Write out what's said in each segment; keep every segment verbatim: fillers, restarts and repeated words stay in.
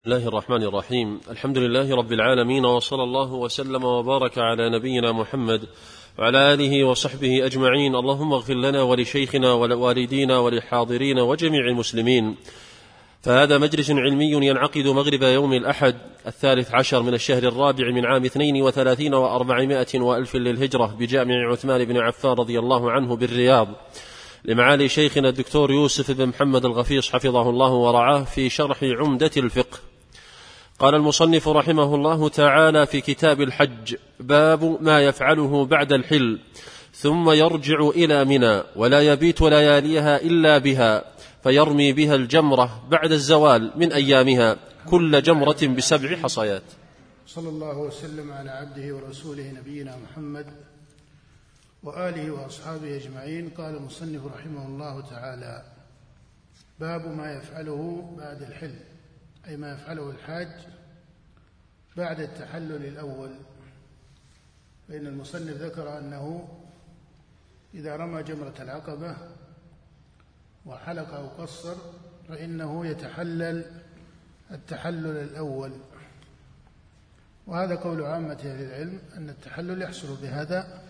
بسم الله الرحمن الرحيم. الحمد لله رب العالمين، وصلى الله وسلم وبارك على نبينا محمد وعلى آله وصحبه أجمعين. اللهم اغفر لنا ولشيخنا ولوالدينا وللحاضرين وجميع المسلمين. فهذا مجلس علمي ينعقد مغرب يوم الأحد الثالث عشر من الشهر الرابع من عام اثنين وثلاثين وأربعمائة وألف للهجرة بجامع عثمان بن عفان رضي الله عنه بالرياض، لمعالي شيخنا الدكتور يوسف بن محمد الغفيص حفظه الله ورعاه، في شرح عمدة الفقه. قال المصنف رحمه الله تعالى في كتاب الحج: باب ما يفعله بعد الحل ثم يرجع إلى منى ولا يبيت لياليها إلا بها، فيرمي بها الجمرة بعد الزوال من أيامها، كل جمرة بسبع حصيات. صلى الله وسلم على عبده ورسوله نبينا محمد وآله وأصحابه أجمعين. قال المصنف رحمه الله تعالى: باب ما يفعله بعد الحل، أي ما يفعله الحاج بعد التحلل الأول. فإن المصنف ذكر أنه إذا رمى جمرة العقبة وحلق أو قصر فإنه يتحلل التحلل الأول، وهذا قول عامة أهل العلم أن التحلل يحصل بهذا،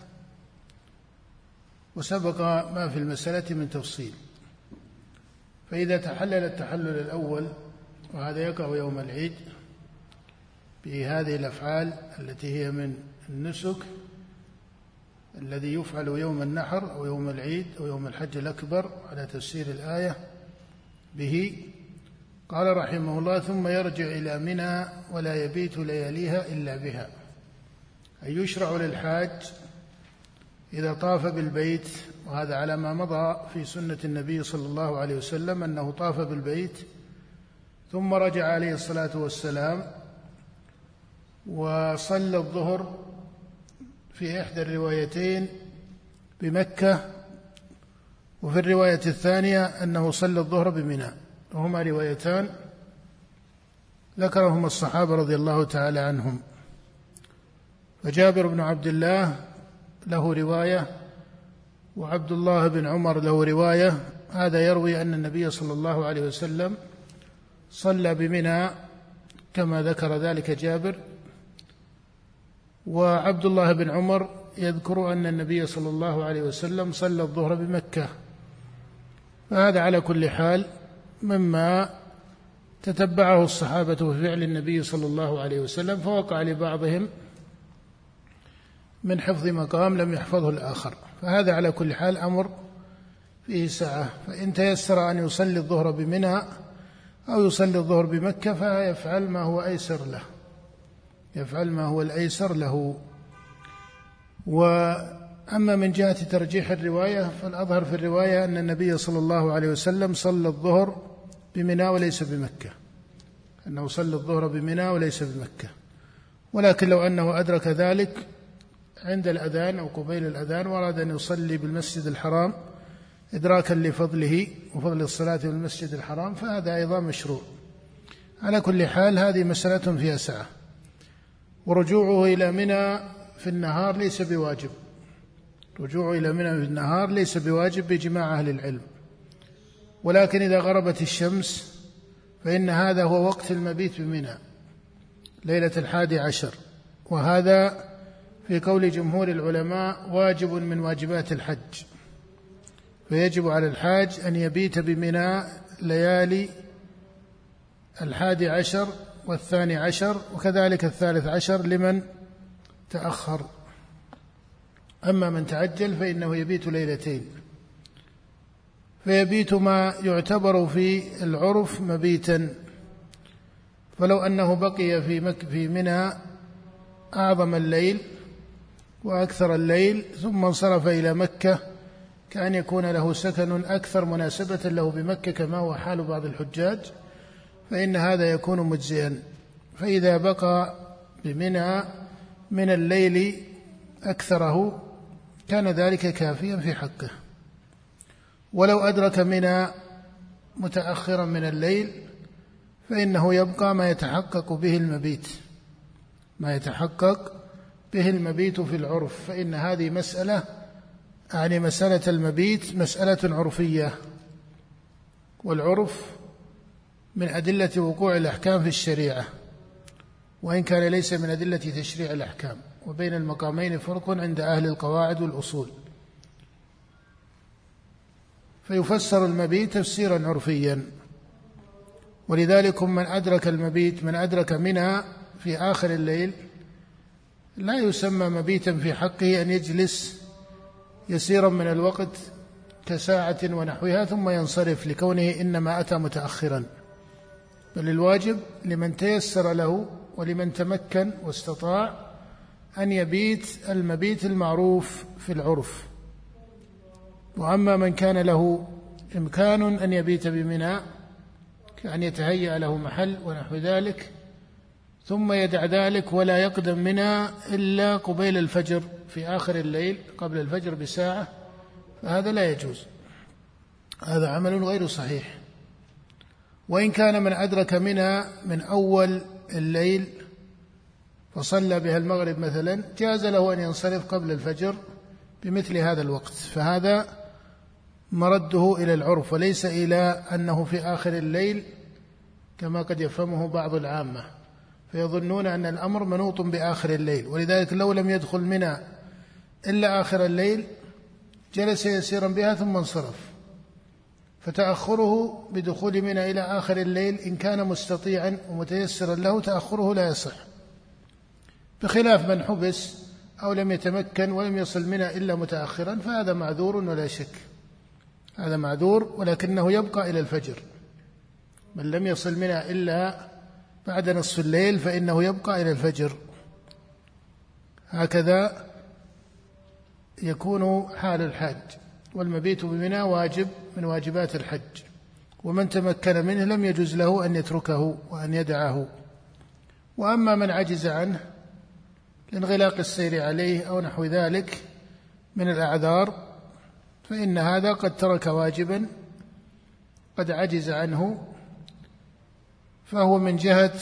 وسبق ما في المسألة من تفصيل. فإذا تحلل التحلل الأول، وهذا يقع يوم العيد بهذه الأفعال التي هي من النسك الذي يفعل يوم النحر أو يوم العيد أو يوم الحج الأكبر على تفسير الآية به، قال رحمه الله: ثم يرجع إلى منى ولا يبيت لياليها إلا بها. أي يشرع للحاج إذا طاف بالبيت، وهذا على ما مضى في سنة النبي صلى الله عليه وسلم أنه طاف بالبيت ثم رجع عليه الصلاة والسلام وصلى الظهر في إحدى الروايتين بمكة، وفي الرواية الثانية أنه صلى الظهر بمنى، وهما روايتان ذكرهما الصحابة رضي الله تعالى عنهم. فجابر بن عبد الله له رواية، وعبد الله بن عمر له رواية. هذا يروي أن النبي صلى الله عليه وسلم صلى بمنى كما ذكر ذلك جابر، وعبد الله بن عمر يذكر أن النبي صلى الله عليه وسلم صلى الظهر بمكة. فهذا على كل حال مما تتبعه الصحابة في فعل النبي صلى الله عليه وسلم، فوقع لبعضهم من حفظ مقام لم يحفظه الآخر، فهذا على كل حال أمر فيه سعة. فإن تيسر أن يصلي الظهر بمنى أو يصلي الظهر بمكة فيفعل ما هو أيسر له، يفعل ما هو الأيسر له. وأما من جهة ترجيح الرواية، فالأظهر في الرواية أن النبي صلى الله عليه وسلم صلى الظهر بمنى وليس بمكة، أنه صلى الظهر بمنى وليس بمكة. ولكن لو أنه أدرك ذلك عند الأذان أو قبيل الأذان وأراد أن يصلي بالمسجد الحرام إدراكا لفضله وفضل الصلاة بالمسجد الحرام فهذا أيضا مشروع. على كل حال هذه مسألة فيها سعة. ورجوعه إلى منى في النهار ليس بواجب، رجوعه إلى منى في النهار ليس بواجب بإجماع أهل العلم، ولكن إذا غربت الشمس فإن هذا هو وقت المبيت بمنى ليلة الحادي عشر، وهذا في قول جمهور العلماء واجب من واجبات الحج. فيجب على الحاج أن يبيت بمنى ليالي الحادي عشر والثاني عشر، وكذلك الثالث عشر لمن تأخر. أما من تعجل فإنه يبيت ليلتين، فيبيت ما يعتبر في العرف مبيتا. فلو أنه بقي في مك في منى أعظم الليل وأكثر الليل ثم انصرف إلى مكة كأن يكون له سكن أكثر مناسبة له بمكة كما هو حال بعض الحجاج، فإن هذا يكون مجزئا. فإذا بقى بمنى من الليل أكثره كان ذلك كافيا في حقه. ولو أدرك منى متأخرا من الليل فإنه يبقى ما يتحقق به المبيت، ما يتحقق به المبيت في العرف. فإن هذه مسألة يعني مسألة المبيت مسألة عرفية، والعرف من أدلة وقوع الأحكام في الشريعة، وإن كان ليس من أدلة تشريع الأحكام، وبين المقامين فرق عند أهل القواعد والأصول. فيفسر المبيت تفسيرا عرفيا، ولذلك من أدرك المبيت من أدرك منى في آخر الليل لا يسمى مبيتا في حقه أن يجلس يسيرا من الوقت كساعة ونحوها ثم ينصرف لكونه إنما أتى متأخرا، بل الواجب لمن تيسر له ولمن تمكن واستطاع أن يبيت المبيت المعروف في العرف. وأما من كان له إمكان أن يبيت بمنى كأن يتهيأ له محل ونحو ذلك ثم يدع ذلك ولا يقدم منى إلا قبيل الفجر في آخر الليل قبل الفجر بساعة، فهذا لا يجوز، هذا عمل غير صحيح. وإن كان من أدرك منى من أول الليل فصلى بها المغرب مثلا جاز له أن ينصرف قبل الفجر بمثل هذا الوقت، فهذا مرده إلى العرف وليس إلى أنه في آخر الليل كما قد يفهمه بعض العامة، فيظنون أن الأمر منوط بآخر الليل، ولذلك لو لم يدخل منى إلا آخر الليل جلس يسيرا بها ثم انصرف، فتأخره بدخول منى إلى آخر الليل إن كان مستطيعا ومتيسرا له تأخره لا يصح، بخلاف من حبس أو لم يتمكن ولم يصل منى إلا متأخرا فهذا معذور ولا شك، هذا معذور ولكنه يبقى إلى الفجر. من لم يصل منى إلا بعد نصف الليل فإنه يبقى إلى الفجر، هكذا يكون حال الحاج. والمبيت بمنى واجب من واجبات الحج، ومن تمكن منه لم يجوز له أن يتركه وأن يدعه. وأما من عجز عنه لانغلاق السير عليه أو نحو ذلك من الأعذار فإن هذا قد ترك واجبا قد عجز عنه، فهو من جهة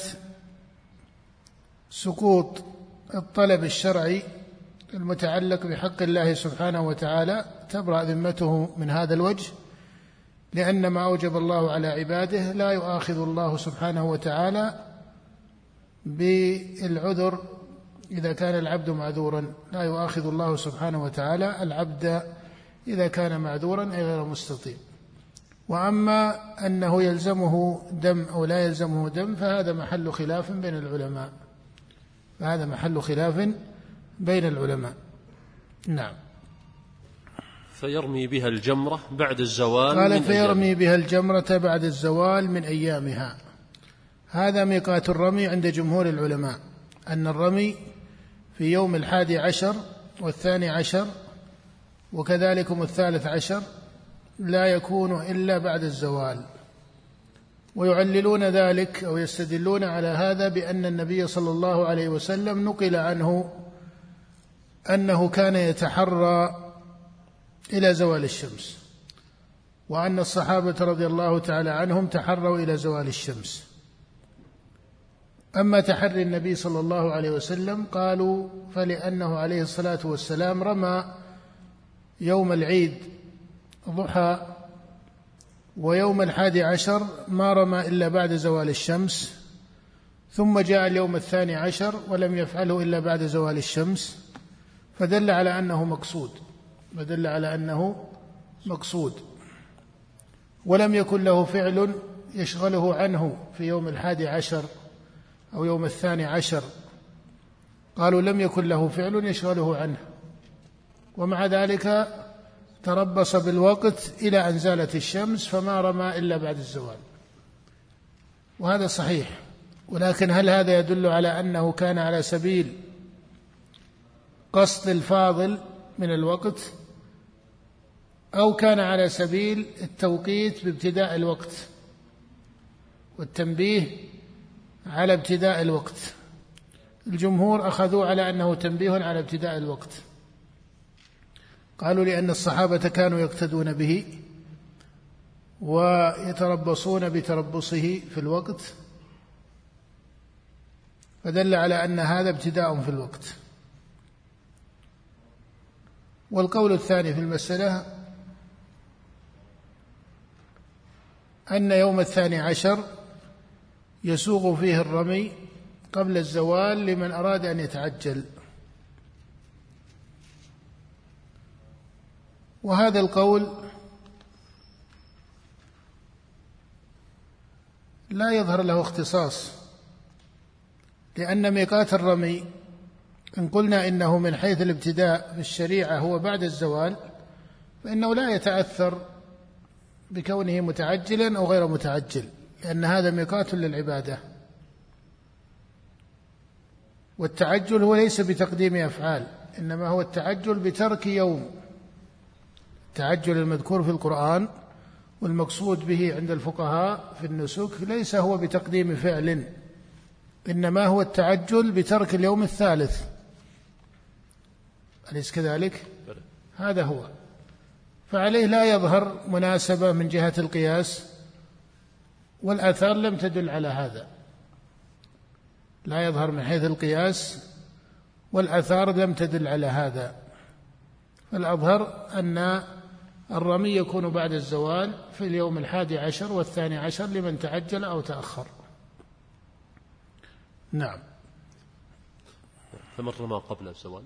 سقوط الطلب الشرعي المتعلق بحق الله سبحانه وتعالى تبرأ ذمته من هذا الوجه، لأن ما أوجب الله على عباده لا يؤاخذ الله سبحانه وتعالى بالعذر إذا كان العبد معذورا، لا يؤاخذ الله سبحانه وتعالى العبد إذا كان معذورا أي غير مستطيع. وأما أنه يلزمه دم أو لا يلزمه دم فهذا محل خلاف بين العلماء، فهذا محل خلاف بين العلماء. نعم. فيرمي بها الجمرة بعد الزوال قال فيرمي بها الجمرة بعد الزوال من أيامها. هذا ميقات الرمي عند جمهور العلماء، أن الرمي في يوم الحادي عشر والثاني عشر وكذلك الثالث عشر لا يكون إلا بعد الزوال، ويعللون ذلك أو يستدلون على هذا بأن النبي صلى الله عليه وسلم نقل عنه أنه كان يتحرى إلى زوال الشمس، وأن الصحابة رضي الله تعالى عنهم تحروا إلى زوال الشمس. أما تحري النبي صلى الله عليه وسلم قالوا فلأنه عليه الصلاة والسلام رمى يوم العيد ضحى، ويوم الحادي عشر ما رمى إلا بعد زوال الشمس، ثم جاء اليوم الثاني عشر ولم يفعله إلا بعد زوال الشمس، فدل على أنه مقصود فدل على أنه مقصود ولم يكن له فعل يشغله عنه في يوم الحادي عشر أو يوم الثاني عشر، قالوا لم يكن له فعل يشغله عنه، ومع ذلك تربص بالوقت إلى أن زالت الشمس فما رمى إلا بعد الزوال، وهذا صحيح. ولكن هل هذا يدل على أنه كان على سبيل قصد الفاضل من الوقت أو كان على سبيل التوقيت بابتداء الوقت والتنبيه على ابتداء الوقت؟ الجمهور أخذوا على أنه تنبيه على ابتداء الوقت، قالوا لأن الصحابة كانوا يقتدون به ويتربصون بتربصه في الوقت، فدل على أن هذا ابتداء في الوقت. والقول الثاني في المسألة أن يوم الثاني عشر يسوغ فيه الرمي قبل الزوال لمن أراد أن يتعجل. وهذا القول لا يظهر له اختصاص، لأن ميقات الرمي إن قلنا إنه من حيث الابتداء في الشريعة هو بعد الزوال، فإنه لا يتأثر بكونه متعجلا أو غير متعجل، لأن هذا ميقات للعبادة. والتعجل هو ليس بتقديم أفعال، إنما هو التعجل بترك يوم. التعجل المذكور في القرآن والمقصود به عند الفقهاء في النسك ليس هو بتقديم فعل، إنما هو التعجل بترك اليوم الثالث، أليس كذلك؟ هذا هو. فعليه لا يظهر مناسبة من جهة القياس، والآثار لم تدل على هذا، لا يظهر من حيث القياس والآثار لم تدل على هذا. فالأظهر أن الرمي يكون بعد الزوال في اليوم الحادي عشر والثاني عشر لمن تعجل أو تأخر. نعم. فمن رمى قبل الزوال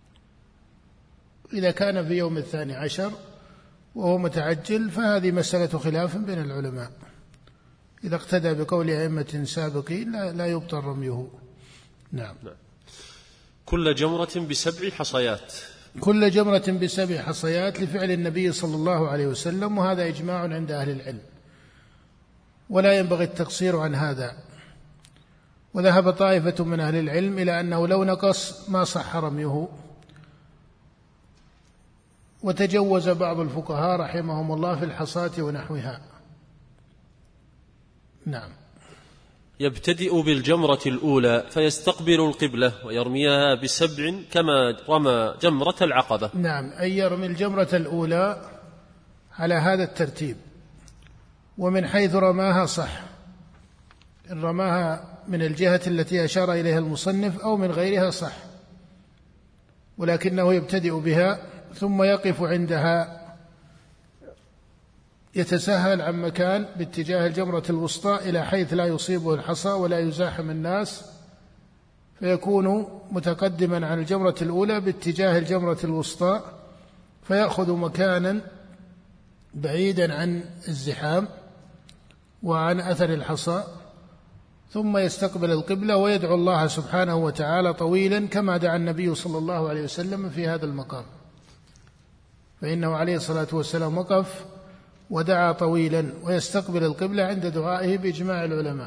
إذا كان في يوم الثاني عشر وهو متعجل فهذه مسألة خلاف بين العلماء، إذا اقتدى بقول أئمة سابقين لا, لا يبطل رميه. نعم. نعم. كل جمرة بسبع حصيات، كل جمرة بسبع حصيات لفعل النبي صلى الله عليه وسلم، وهذا إجماع عند أهل العلم ولا ينبغي التقصير عن هذا. وذهب طائفة من أهل العلم إلى أنه لو نقص ما صح رميه، وتجوز بعض الفقهاء رحمهم الله في الحصاة ونحوها. نعم. يبتدئ بالجمرة الأولى فيستقبل القبلة ويرميها بسبع كما رمى جمرة العقبة. نعم، أي يرمي الجمرة الأولى على هذا الترتيب، ومن حيث رماها صح، إن رماها من الجهة التي أشار إليها المصنف أو من غيرها صح، ولكنه يبتدئ بها ثم يقف عندها يتساهل عن مكان باتجاه الجمرة الوسطى إلى حيث لا يصيبه الحصى ولا يزاحم الناس، فيكون متقدما عن الجمرة الأولى باتجاه الجمرة الوسطى، فيأخذ مكانا بعيدا عن الزحام وعن أثر الحصى، ثم يستقبل القبلة ويدعو الله سبحانه وتعالى طويلا كما دعا النبي صلى الله عليه وسلم في هذا المقام، فإنه عليه الصلاة والسلام وقف ودعا طويلا ويستقبل القبلة عند دعائه بإجماع العلماء.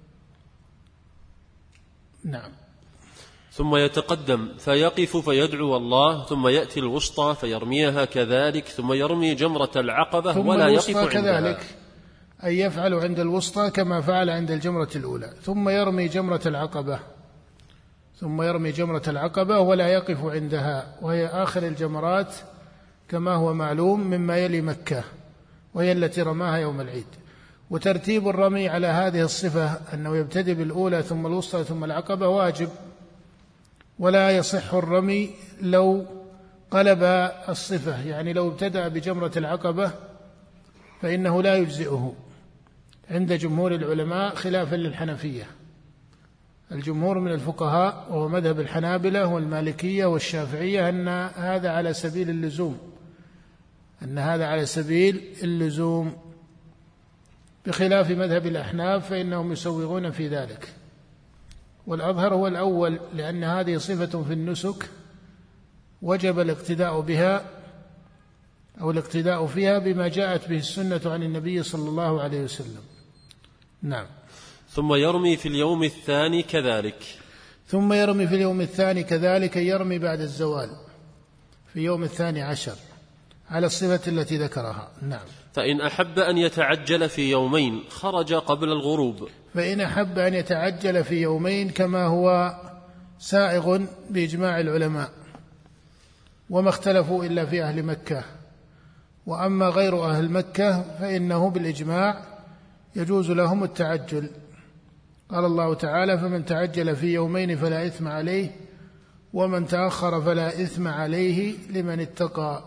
نعم. ثم يتقدم فيقف فيدعو الله، ثم يأتي الوسطى فيرميها كذلك، ثم يرمي جمرة العقبة ولا يقف عندها. كذلك أي يفعل عند الوسطى كما فعل عند الجمرة الأولى، ثم يرمي جمرة العقبة ثم يرمي جمرة العقبة ولا يقف عندها، وهي آخر الجمرات كما هو معلوم مما يلي مكة، وهي التي رماها يوم العيد. وترتيب الرمي على هذه الصفة أنه يبتدئ بالأولى ثم الوسطى ثم العقبة واجب، ولا يصح الرمي لو قلب الصفة، يعني لو ابتدأ بجمرة العقبة فإنه لا يجزئه عند جمهور العلماء خلافا للحنفية. الجمهور من الفقهاء وهو مذهب الحنابلة والمالكية والشافعية أن هذا على سبيل اللزوم أن هذا على سبيل اللزوم بخلاف مذهب الأحناف فإنهم يسوغون في ذلك. والأظهر هو الأول، لأن هذه صفة في النسك وجب الاقتداء بها أو الاقتداء فيها بما جاءت به السنة عن النبي صلى الله عليه وسلم. نعم. ثم يرمي في اليوم الثاني كذلك ثم يرمي في اليوم الثاني كذلك يرمي بعد الزوال في يوم الثاني عشر على الصفة التي ذكرها. نعم. فإن أحب أن يتعجل في يومين خرج قبل الغروب فإن أحب أن يتعجل في يومين كما هو سائغ بإجماع العلماء، وما اختلفوا إلا في أهل مكة، وأما غير أهل مكة فإنه بالإجماع يجوز لهم التعجل. قال الله تعالى: فمن تعجل في يومين فلا إثم عليه ومن تأخر فلا إثم عليه لمن اتقى.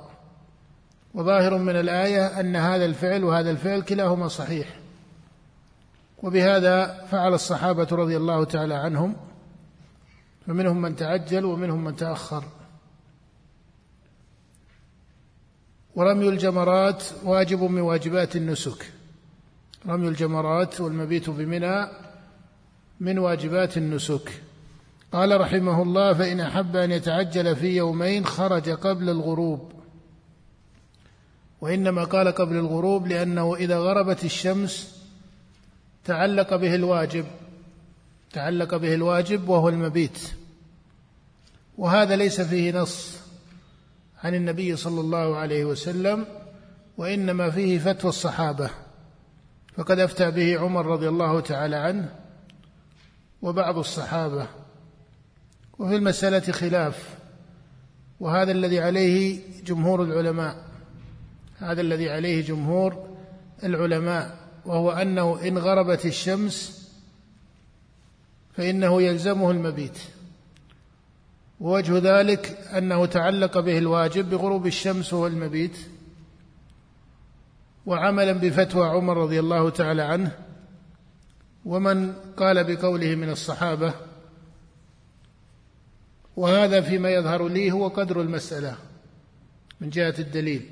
وظاهر من الآية أن هذا الفعل وهذا الفعل كلاهما صحيح، وبهذا فعل الصحابة رضي الله تعالى عنهم، فمنهم من تعجل ومنهم من تأخر. ورمي الجمرات واجب من واجبات النسك، رمي الجمرات والمبيت بمنى من واجبات النسك. قال رحمه الله: فإن أحب أن يتعجل في يومين خرج قبل الغروب. وإنما قال قبل الغروب لأنه إذا غربت الشمس تعلق به الواجب تعلق به الواجب وهو المبيت، وهذا ليس فيه نص عن النبي صلى الله عليه وسلم، وإنما فيه فتوى الصحابة، فقد أفتى به عمر رضي الله تعالى عنه وبعض الصحابة. وفي المسألة خلاف، وهذا الذي عليه جمهور العلماء هذا الذي عليه جمهور العلماء وهو أنه إن غربت الشمس فإنه يلزمه المبيت، ووجه ذلك أنه تعلق به الواجب بغروب الشمس والمبيت، وعملا بفتوى عمر رضي الله تعالى عنه ومن قال بقوله من الصحابة. وهذا فيما يظهر لي هو قدر المسألة من جهة الدليل.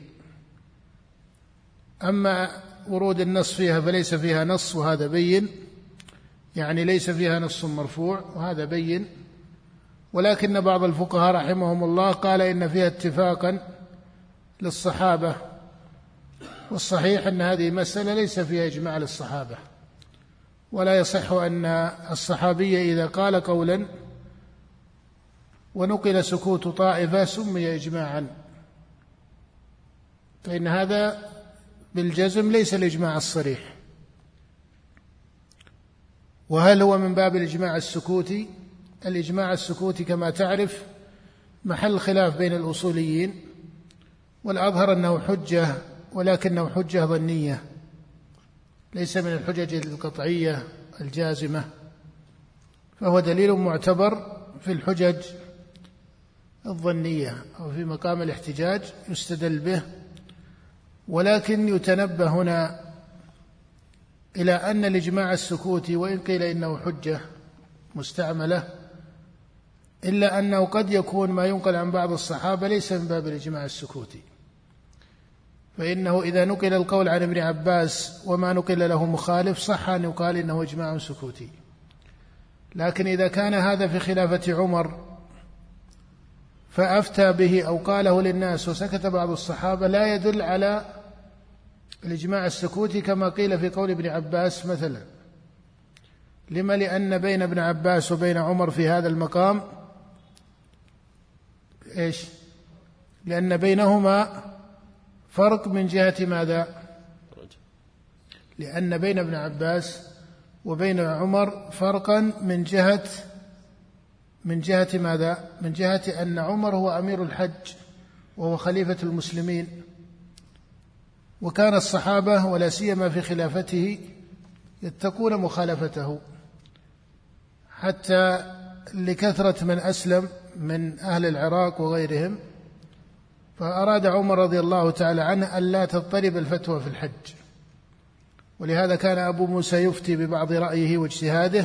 أما ورود النص فيها فليس فيها نص، وهذا بين، يعني ليس فيها نص مرفوع، وهذا بين. ولكن بعض الفقهاء رحمهم الله قال إن فيها اتفاقا للصحابة، والصحيح أن هذه مسألة ليس فيها إجماع للصحابة، ولا يصح أن الصحابي إذا قال قولا ونقل سكوت طائفة سمي إجماعا، فإن هذا بالجزم ليس الإجماع الصريح. وهل هو من باب الإجماع السكوتي؟ الإجماع السكوتي كما تعرف محل خلاف بين الأصوليين، والأظهر أنه حجة، ولكنه حجة ظنية، ليس من الحجج القطعية الجازمة، فهو دليل معتبر في الحجج الظنية أو في مقام الاحتجاج يستدل به. ولكن يتنبه هنا إلى أن الإجماع السكوتي وإن قيل إنه حجة مستعملة، إلا أنه قد يكون ما ينقل عن بعض الصحابة ليس من باب الإجماع السكوتي، فإنه إذا نقل القول عن ابن عباس وما نقل له مخالف صح أن يقال إنه إجماع سكوتي. لكن إذا كان هذا في خلافة عمر فأفتى به أو قاله للناس وسكت بعض الصحابة لا يدل على الإجماع السكوتي كما قيل في قول ابن عباس مثلا. لما؟ لأن بين ابن عباس وبين عمر في هذا المقام إيش؟ لأن بينهما فرق من جهة ماذا؟ لأن بين ابن عباس وبين عمر فرقا من جهة من جهة ماذا؟ من جهة أن عمر هو أمير الحج وهو خليفة المسلمين، وكان الصحابة ولا سيما في خلافته يتقون مخالفته، حتى لكثرة من أسلم من أهل العراق وغيرهم، فأراد عمر رضي الله تعالى عنه ألا تضطرب الفتوى في الحج. ولهذا كان أبو موسى يفتي ببعض رأيه واجتهاده،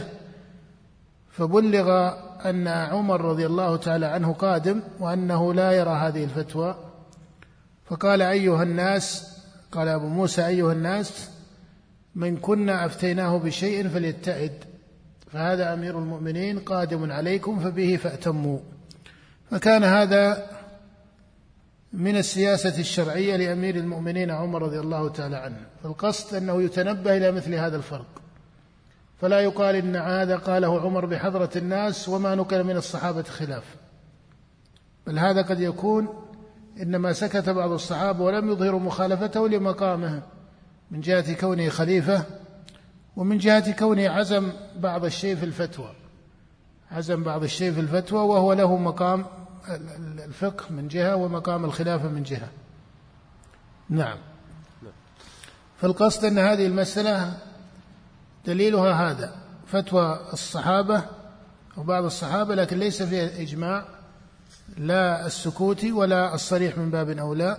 فبلغ أن عمر رضي الله تعالى عنه قادم وأنه لا يرى هذه الفتوى، فقال أيها الناس، قال أبو موسى أيها الناس من كنا أفتيناه بشيء فليتعد، فهذا أمير المؤمنين قادم عليكم فبه فأتموا. فكان هذا من السياسة الشرعية لأمير المؤمنين عمر رضي الله تعالى عنه. فالقصد أنه يتنبه إلى مثل هذا الفرق، فلا يقال إن هذا قاله عمر بحضرة الناس وما نقل من الصحابة خلاف، بل هذا قد يكون إنما سكت بعض الصحابة ولم يظهروا مخالفته لمقامه من جهة كونه خليفة، ومن جهة كونه عزم بعض الشيء في الفتوى عزم بعض الشيء في الفتوى وهو له مقام الفقه من جهة ومقام الخلافة من جهة. نعم. فالقصد أن هذه المسألة دليلها هذا فتوى الصحابة أو بعض الصحابة، لكن ليس فيها إجماع لا السكوتي ولا الصريح من باب أولى.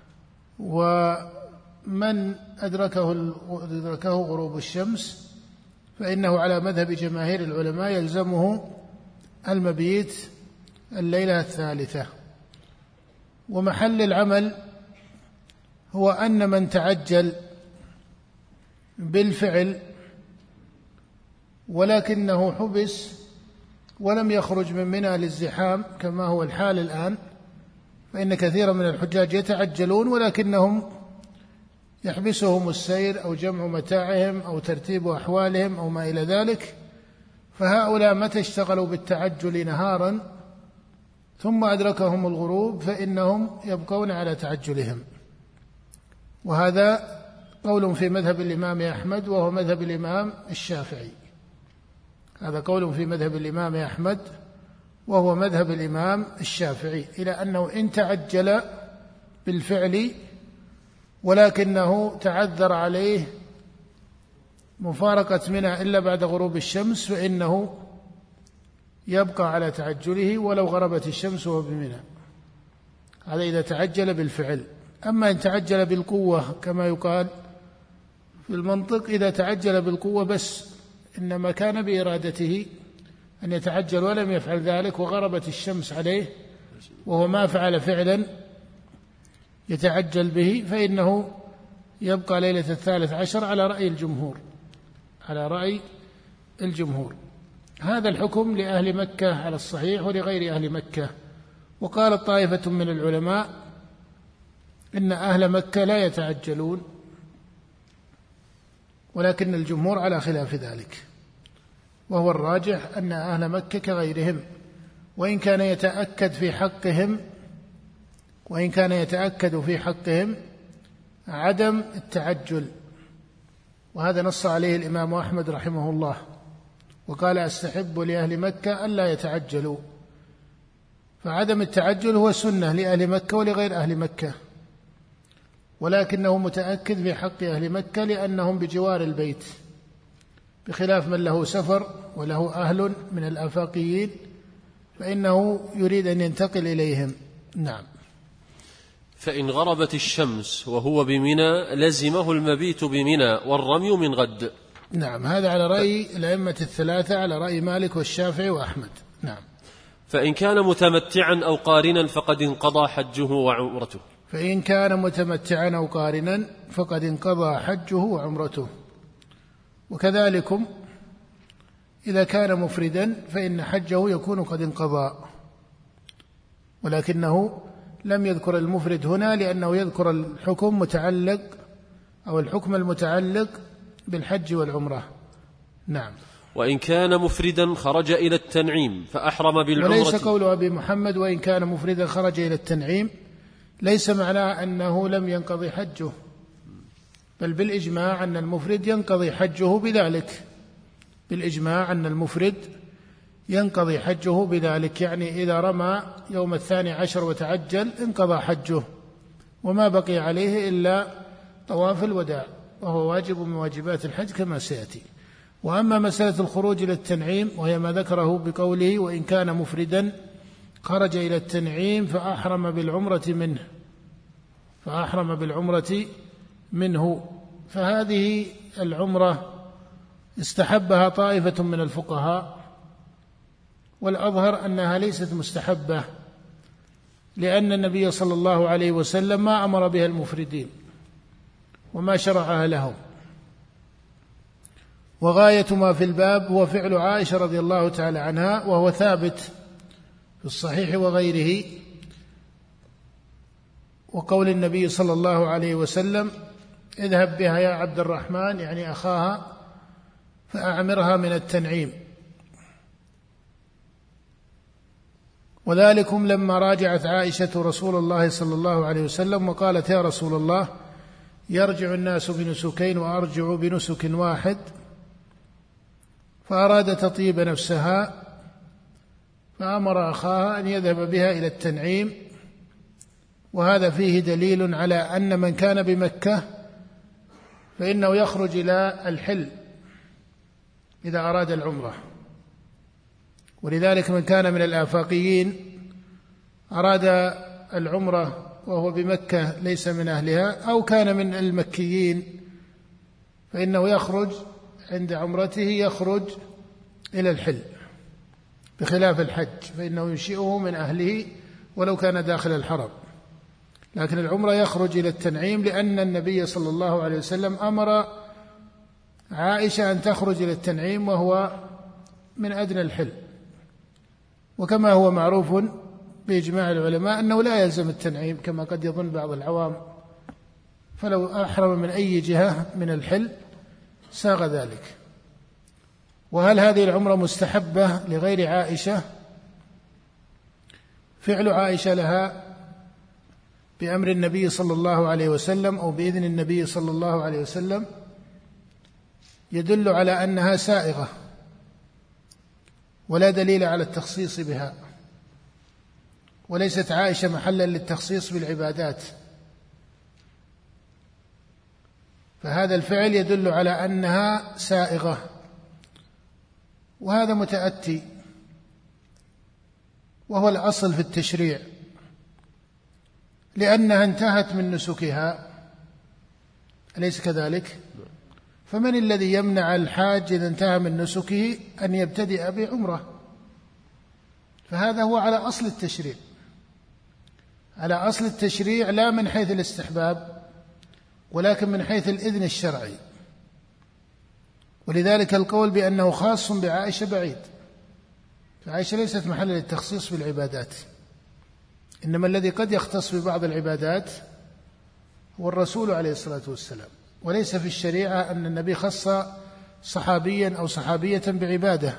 ومن أدركه, أدركه غروب الشمس فإنه على مذهب جماهير العلماء يلزمه المبيت الليلة الثالثة. ومحل العمل هو أن من تعجل بالفعل ولكنه حبس ولم يخرج من منى للزحام كما هو الحال الآن، فإن كثيرا من الحجاج يتعجلون ولكنهم يحبسهم السير أو جمع متاعهم أو ترتيب أحوالهم أو ما إلى ذلك، فهؤلاء متى اشتغلوا بالتعجل نهارا ثم أدركهم الغروب فإنهم يبقون على تعجلهم. وهذا قول في مذهب الإمام أحمد وهو مذهب الإمام الشافعي. هذا قول في مذهب الإمام أحمد وهو مذهب الإمام الشافعي، إلى أنه إن تعجل بالفعل ولكنه تعذر عليه مفارقة منى إلا بعد غروب الشمس فإنه يبقى على تعجله ولو غربت الشمس وهو بمنى. هذا إذا تعجل بالفعل. أما إن تعجل بالقوة كما يقال في المنطق، إذا تعجل بالقوة بس إنما كان بإرادته أن يتعجل ولم يفعل ذلك وغربت الشمس عليه وهو ما فعل فعلا يتعجل به، فإنه يبقى ليلة الثالث عشر على رأي الجمهور على رأي الجمهور. هذا الحكم لأهل مكة على الصحيح ولغير أهل مكة. وقالت طائفة من العلماء إن أهل مكة لا يتعجلون، ولكن الجمهور على خلاف ذلك، وهو الراجح أن أهل مكة كغيرهم، وإن كان يتأكد في حقهم وإن كان يتأكد في حقهم عدم التعجل، وهذا نص عليه الإمام أحمد رحمه الله وقال: أستحب لأهل مكة ألا يتعجلوا. فعدم التعجل هو سنة لأهل مكة ولغير أهل مكة، ولكنه متأكد في حق أهل مكة لأنهم بجوار البيت، بخلاف من له سفر وله أهل من الآفاقيين فإنه يريد أن ينتقل إليهم. نعم. فإن غربت الشمس وهو بمنى لزمه المبيت بمنى والرمي من غد. نعم، هذا على رأي الأئمة الثلاثة، على رأي مالك والشافعي وأحمد. نعم. فإن كان متمتعا أو قارنا فقد انقضى حجه وعمرته. فإن كان متمتعا أو قارنا فقد انقضى حجه وعمرته. وكذلكم إذا كان مفردا فإن حجه يكون قد انقضى، ولكنه لم يذكر المفرد هنا لأنه يذكر الحكم متعلق أو الحكم المتعلق بالحج والعمرة. نعم. وإن كان مفردا خرج إلى التنعيم فأحرم بالعمرة. وليس قول أبي محمد وإن كان مفردا خرج إلى التنعيم ليس معناه أنه لم ينقضي حجه، بل بالإجماع أن المفرد ينقضي حجه بذلك، بالإجماع أن المفرد ينقضي حجه بذلك، يعني إذا رمى يوم الثاني عشر وتعجل انقضى حجه وما بقي عليه إلا طواف الوداع، وهو واجب من واجبات الحج كما سيأتي. وأما مسألة الخروج إلى التنعيم وهي ما ذكره بقوله: وإن كان مفردا خرج إلى التنعيم فأحرم بالعمرة منه فأحرم بالعمرة منه فهذه العمرة استحبها طائفة من الفقهاء، والأظهر أنها ليست مستحبة، لأن النبي صلى الله عليه وسلم ما أمر بها المفردين وما شرعها لهم. وغاية ما في الباب هو فعل عائشة رضي الله تعالى عنها، وهو ثابت في الصحيح وغيره، وقول النبي صلى الله عليه وسلم: اذهب بها يا عبد الرحمن، يعني أخاها، فأعمرها من التنعيم. وذلكم لما راجعت عائشة رسول الله صلى الله عليه وسلم وقالت: يا رسول الله، يرجع الناس بنسكين وأرجع بنسك واحد، فأراد تطيب نفسها فأمر أخاها أن يذهب بها إلى التنعيم. وهذا فيه دليل على أن من كان بمكة فإنه يخرج إلى الحل إذا أراد العمرة، ولذلك من كان من الآفاقيين أراد العمرة وهو بمكة ليس من أهلها، أو كان من المكيين، فإنه يخرج عند عمرته يخرج إلى الحل، بخلاف الحج فإنه ينشئه من أهله ولو كان داخل الحرم. لكن العمرة يخرج إلى التنعيم لأن النبي صلى الله عليه وسلم أمر عائشة أن تخرج إلى التنعيم وهو من أدنى الحل. وكما هو معروف بإجماع العلماء أنه لا يلزم التنعيم كما قد يظن بعض العوام، فلو أحرم من أي جهة من الحل ساغ ذلك. وهل هذه العمرة مستحبة لغير عائشة؟ فعل عائشة لها بأمر النبي صلى الله عليه وسلم أو بإذن النبي صلى الله عليه وسلم يدل على أنها سائغة، ولا دليل على التخصيص بها، وليست عائشة محلا للتخصيص بالعبادات، فهذا الفعل يدل على أنها سائغة، وهذا متأتي وهو الأصل في التشريع، لأنها انتهت من نسكها، أليس كذلك؟ فمن الذي يمنع الحاج إذا انتهى من نسكه أن يبتدئ بعمرة؟ فهذا هو على أصل التشريع، على أصل التشريع، لا من حيث الاستحباب ولكن من حيث الإذن الشرعي. ولذلك القول بأنه خاص بعائشة بعيد، فعائشة ليست محل للتخصيص بالعبادات، إنما الذي قد يختص ببعض العبادات هو الرسول عليه الصلاة والسلام، وليس في الشريعة أن النبي خص صحابيا أو صحابية بعبادة،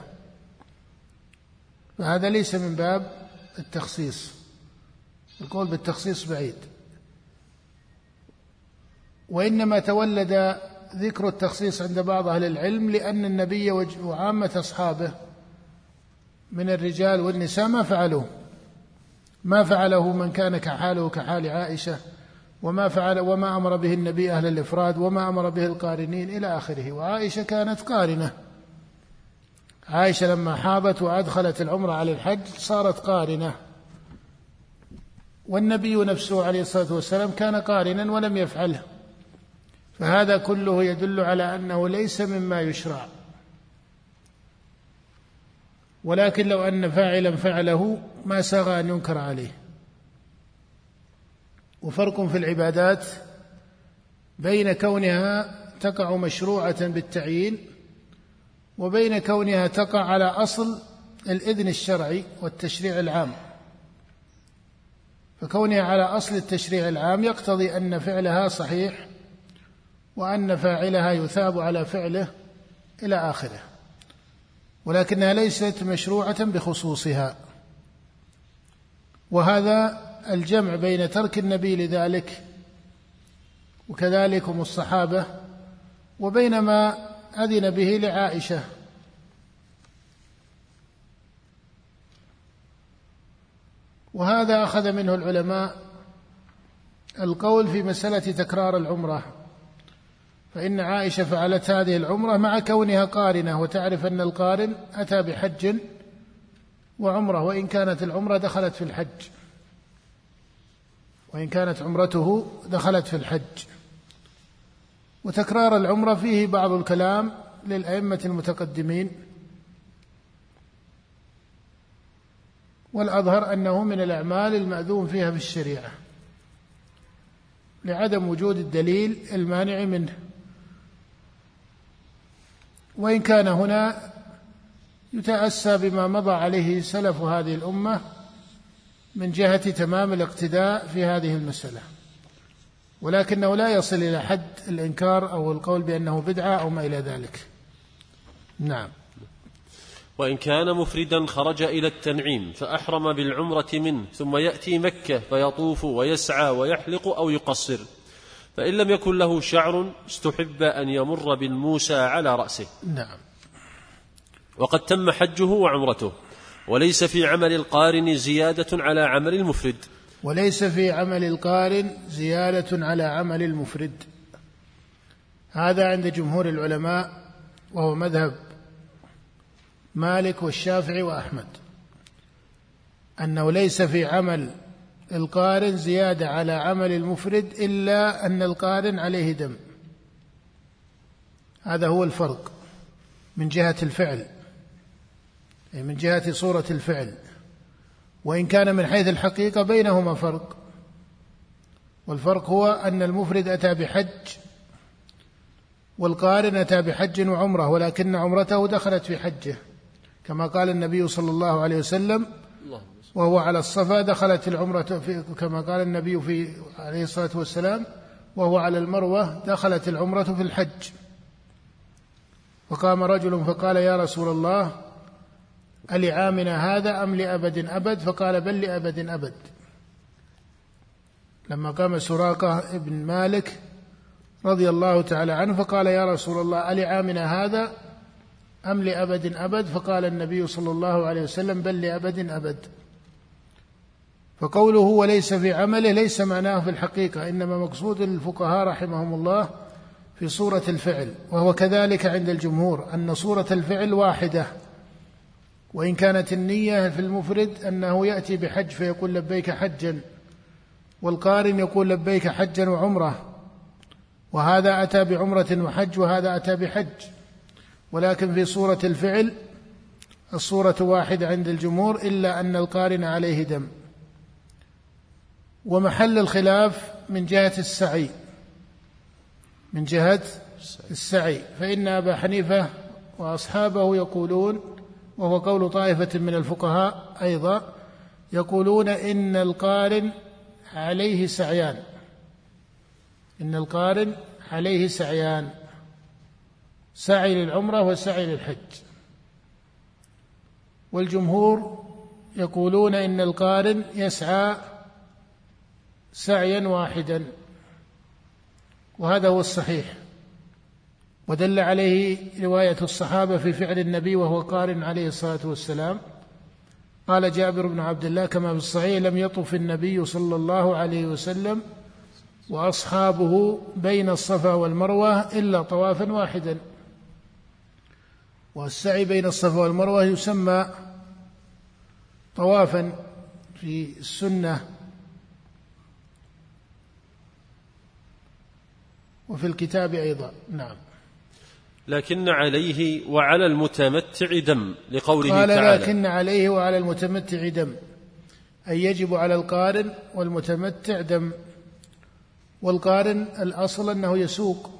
فهذا ليس من باب التخصيص، القول بالتخصيص بعيد. وإنما تولد ذكر التخصيص عند بعض أهل العلم لأن النبي وعامة أصحابه من الرجال والنساء ما فعلوه، ما فعله من كان كحاله كحال عائشة، وما فعل وما أمر به النبي أهل الإفراد، وما أمر به القارنين إلى آخره. وعائشة كانت قارنة، عائشة لما حاضت وأدخلت العمرة على الحج صارت قارنة، والنبي نفسه عليه الصلاة والسلام كان قارنا ولم يفعله، فهذا كله يدل على أنه ليس مما يشرع. ولكن لو أن فاعلا فعله ما ساغ أن ينكر عليه. وفرق في العبادات بين كونها تقع مشروعة بالتعيين وبين كونها تقع على أصل الإذن الشرعي والتشريع العام. فكونها على أصل التشريع العام يقتضي أن فعلها صحيح وأن فاعلها يثاب على فعله إلى آخره، ولكنها ليست مشروعة بخصوصها. وهذا الجمع بين ترك النبي لذلك وكذلك هم الصحابة وبين ما أذن به لعائشة. وهذا أخذ منه العلماء القول في مسألة تكرار العمرة، فإن عائشة فعلت هذه العمرة مع كونها قارنة، وتعرف أن القارن أتى بحج وعمرة، وإن كانت العمرة دخلت في الحج، وإن كانت عمرته دخلت في الحج. وتكرار العمرة فيه بعض الكلام للأئمة المتقدمين، والأظهر أنه من الأعمال المأذون فيها في الشريعة لعدم وجود الدليل المانع منه، وإن كان هنا يتأسى بما مضى عليه سلف هذه الأمة من جهة تمام الاقتداء في هذه المسألة، ولكنه لا يصل إلى حد الإنكار أو القول بأنه بدعة أو ما إلى ذلك. نعم. وإن كان مفردا خرج إلى التنعيم فأحرم بالعمرة منه ثم يأتي مكة فيطوف ويسعى ويحلق أو يقصر، فإن لم يكن له شعر استحب أن يمر بالموسى على رأسه. نعم. وقد تم حجه وعمرته، وليس في عمل القارن زيادة على عمل المفرد. وليس في عمل القارن زيادة على عمل المفرد، هذا عند جمهور العلماء، وهو مذهب مالك والشافعي وأحمد، أنه ليس في عمل القارن زيادة على عمل المفرد إلا أن القارن عليه دم، هذا هو الفرق. من جهة الفعل، أي من جهة صورة الفعل، وإن كان من حيث الحقيقة بينهما فرق، والفرق هو أن المفرد أتى بحج والقارن أتى بحج وعمرة، ولكن عمرته دخلت في حجه، كما قال النبي صلى الله عليه وسلم وهو على الصفا دخلت العمرة في، كما قال النبي في عليه الصلاة والسلام وهو على المروة دخلت العمرة في الحج. فقام رجل فقال يا رسول الله ألعامنا هذا أم لأبد أبد؟ فقال بل لأبد أبد. لما قام سراقة ابن مالك رضي الله تعالى عنه فقال يا رسول الله ألعامنا هذا أم لأبد أبد؟ فقال النبي صلى الله عليه وسلم بل لأبد أبد. فقوله وليس في عمله ليس معناه في الحقيقة، إنما مقصود الفقهاء رحمهم الله في صورة الفعل، وهو كذلك عند الجمهور أن صورة الفعل واحدة، وإن كانت النية في المفرد أنه يأتي بحج فيقول لبيك حجا، والقارن يقول لبيك حجا وعمرة، وهذا أتى بعمرة وحج وهذا أتى بحج، ولكن في صورة الفعل الصورة واحدة عند الجمهور إلا أن القارن عليه دم. ومحل الخلاف من جهة السعي، من جهة السعي، فإن أبا حنيفة وأصحابه يقولون، وهو قول طائفة من الفقهاء أيضا، يقولون إن القارن عليه سعيان، إن القارن عليه سعيان، سعي للعمرة وسعي للحج. والجمهور يقولون إن القارن يسعى سعيا واحدا، وهذا هو الصحيح، ودل عليه رواية الصحابة في فعل النبي وهو قارن عليه الصلاة والسلام. قال جابر بن عبد الله كما في الصحيح لم يطف النبي صلى الله عليه وسلم وأصحابه بين الصفا والمروة إلا طوافا واحدا. والسعي بين الصفا والمروة يسمى طوافا في السنة وفي الكتاب أيضا. نعم. لكن عليه وعلى المتمتع دم، لقوله قال تعالى لكن عليه وعلى المتمتع دم، أي يجب على القارن والمتمتع دم. والقارن الأصل أنه يسوق،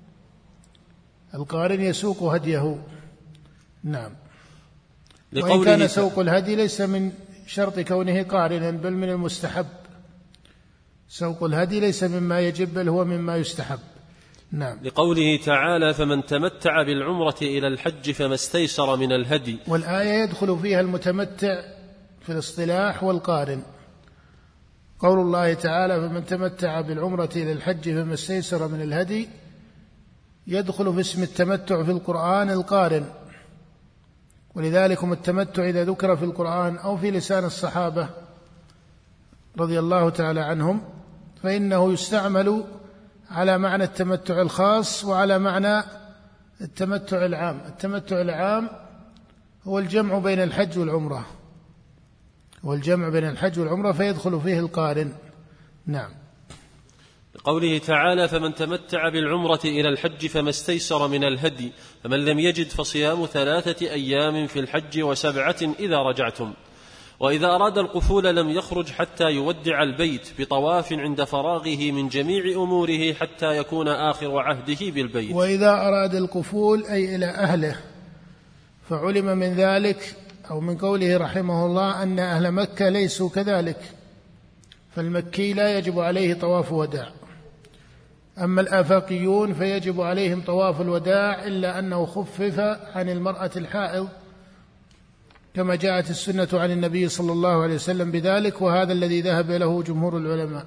القارن يسوق هديه. نعم. وإن كان سوق الهدي ليس من شرط كونه قارنا بل من المستحب، سوق الهدي ليس مما يجب بل هو مما يستحب. نعم. لقوله تعالى فمن تمتع بالعمرة إلى الحج فما استيسر من الهدي، والآية يدخل فيها المتمتع في الاصطلاح والقارن. قول الله تعالى فمن تمتع بالعمرة إلى الحج فما استيسر من الهدي يدخل في اسم التمتع في القرآن القارن، ولذلك التمتع إذا ذكر في القرآن أو في لسان الصحابة رضي الله تعالى عنهم فإنه يستعمل على معنى التمتع الخاص وعلى معنى التمتع العام. التمتع العام هو الجمع بين الحج والعمرة، هو الجمع بين الحج والعمرة فيدخل فيه القارن. نعم. قوله تعالى فمن تمتع بالعمرة إلى الحج فما استيسر من الهدي، فمن لم يجد فصيام ثلاثة أيام في الحج وسبعة إذا رجعتم. وإذا أراد القفول لم يخرج حتى يودع البيت بطواف عند فراغه من جميع أموره حتى يكون آخر عهده بالبيت. وإذا أراد القفول أي إلى أهله، فعلم من ذلك أو من قوله رحمه الله أن أهل مكة ليسوا كذلك، فالمكي لا يجب عليه طواف وداع، أما الآفاقيون فيجب عليهم طواف الوداع، إلا أنه خفف عن المرأة الحائض كما جاءت السنة عن النبي صلى الله عليه وسلم بذلك، وهذا الذي ذهب له جمهور العلماء.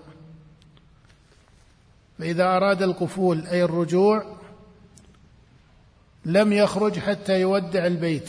فإذا أراد القفول أي الرجوع لم يخرج حتى يودع البيت.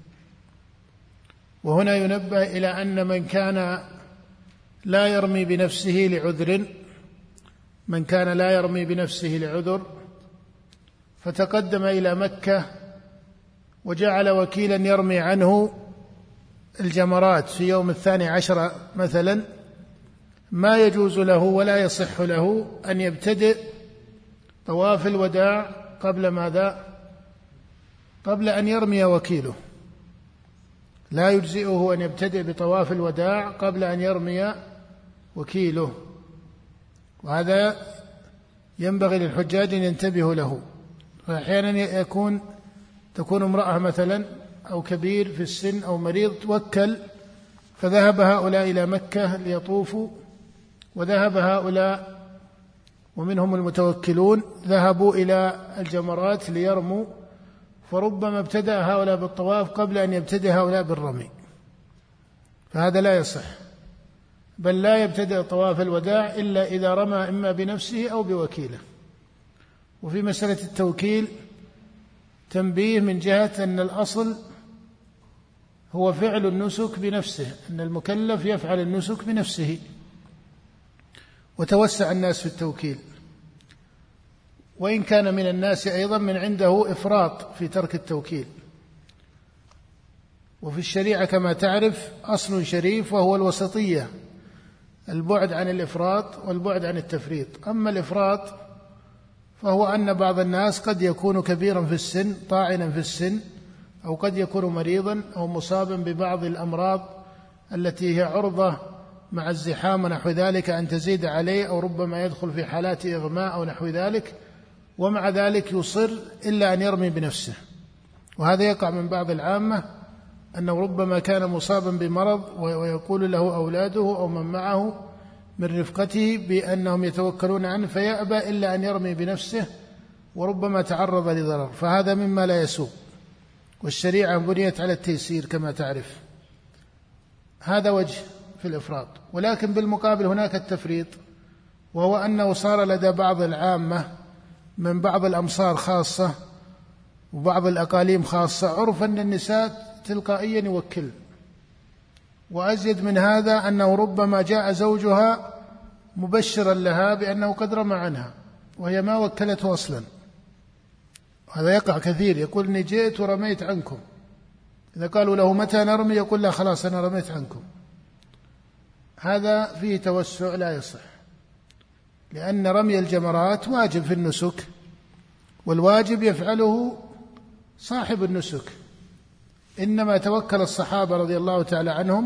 وهنا ينبه إلى أن من كان لا يرمي بنفسه لعذر، من كان لا يرمي بنفسه لعذر فتقدم إلى مكة وجعل وكيلا يرمي عنه الجمرات في يوم الثاني عشر مثلا، ما يجوز له ولا يصح له أن يبتدئ طواف الوداع قبل ماذا؟ قبل أن يرمي وكيله، لا يجزئه أن يبتدئ بطواف الوداع قبل أن يرمي وكيله، وهذا ينبغي للحجاج أن ينتبهوا له. فأحيانا يكون تكون امرأة مثلا أو كبير في السن أو مريض توكل، فذهب هؤلاء إلى مكة ليطوفوا، وذهب هؤلاء ومنهم المتوكلون ذهبوا إلى الجمرات ليرموا، فربما ابتدأ هؤلاء بالطواف قبل أن يبتدئ هؤلاء بالرمي، فهذا لا يصح، بل لا يبتدئ طواف الوداع إلا إذا رمى إما بنفسه أو بوكيله. وفي مسألة التوكيل تنبيه من جهة أن الأصل هو فعل النسك بنفسه، أن المكلف يفعل النسك بنفسه، وتوسع الناس في التوكيل، وإن كان من الناس أيضا من عنده إفراط في ترك التوكيل. وفي الشريعة كما تعرف أصل شريف وهو الوسطية، البعد عن الإفراط والبعد عن التفريط. أما الإفراط فهو أن بعض الناس قد يكون كبيرا في السن طاعنا في السن، أو قد يكون مريضا أو مصابا ببعض الأمراض التي هي عرضة مع الزحام ونحو ذلك أن تزيد عليه، أو ربما يدخل في حالات إغماء أو نحو ذلك، ومع ذلك يصر إلا أن يرمي بنفسه. وهذا يقع من بعض العامة، أنه ربما كان مصابا بمرض ويقول له أولاده أو من معه من رفقته بأنهم يتوكلون عنه، فيأبى إلا أن يرمي بنفسه، وربما تعرض لضرر، فهذا مما لا يسوء. والشريعة بنيت على التيسير كما تعرف. هذا وجه في الإفراط. ولكن بالمقابل هناك التفريط، وهو أنه صار لدى بعض العامة من بعض الأمصار خاصة وبعض الأقاليم خاصة عرف أن النساء تلقائيا يوكل، وأزيد من هذا أنه ربما جاء زوجها مبشرا لها بأنه قد رمى عنها وهي ما وكلته أصلا. هذا يقع كثير، يقول إني جئت ورميت عنكم، إذا قالوا له متى نرمي يقول لا خلاص أنا رميت عنكم. هذا فيه توسع لا يصح، لأن رمي الجمرات واجب في النسك، والواجب يفعله صاحب النسك. إنما توكل الصحابة رضي الله تعالى عنهم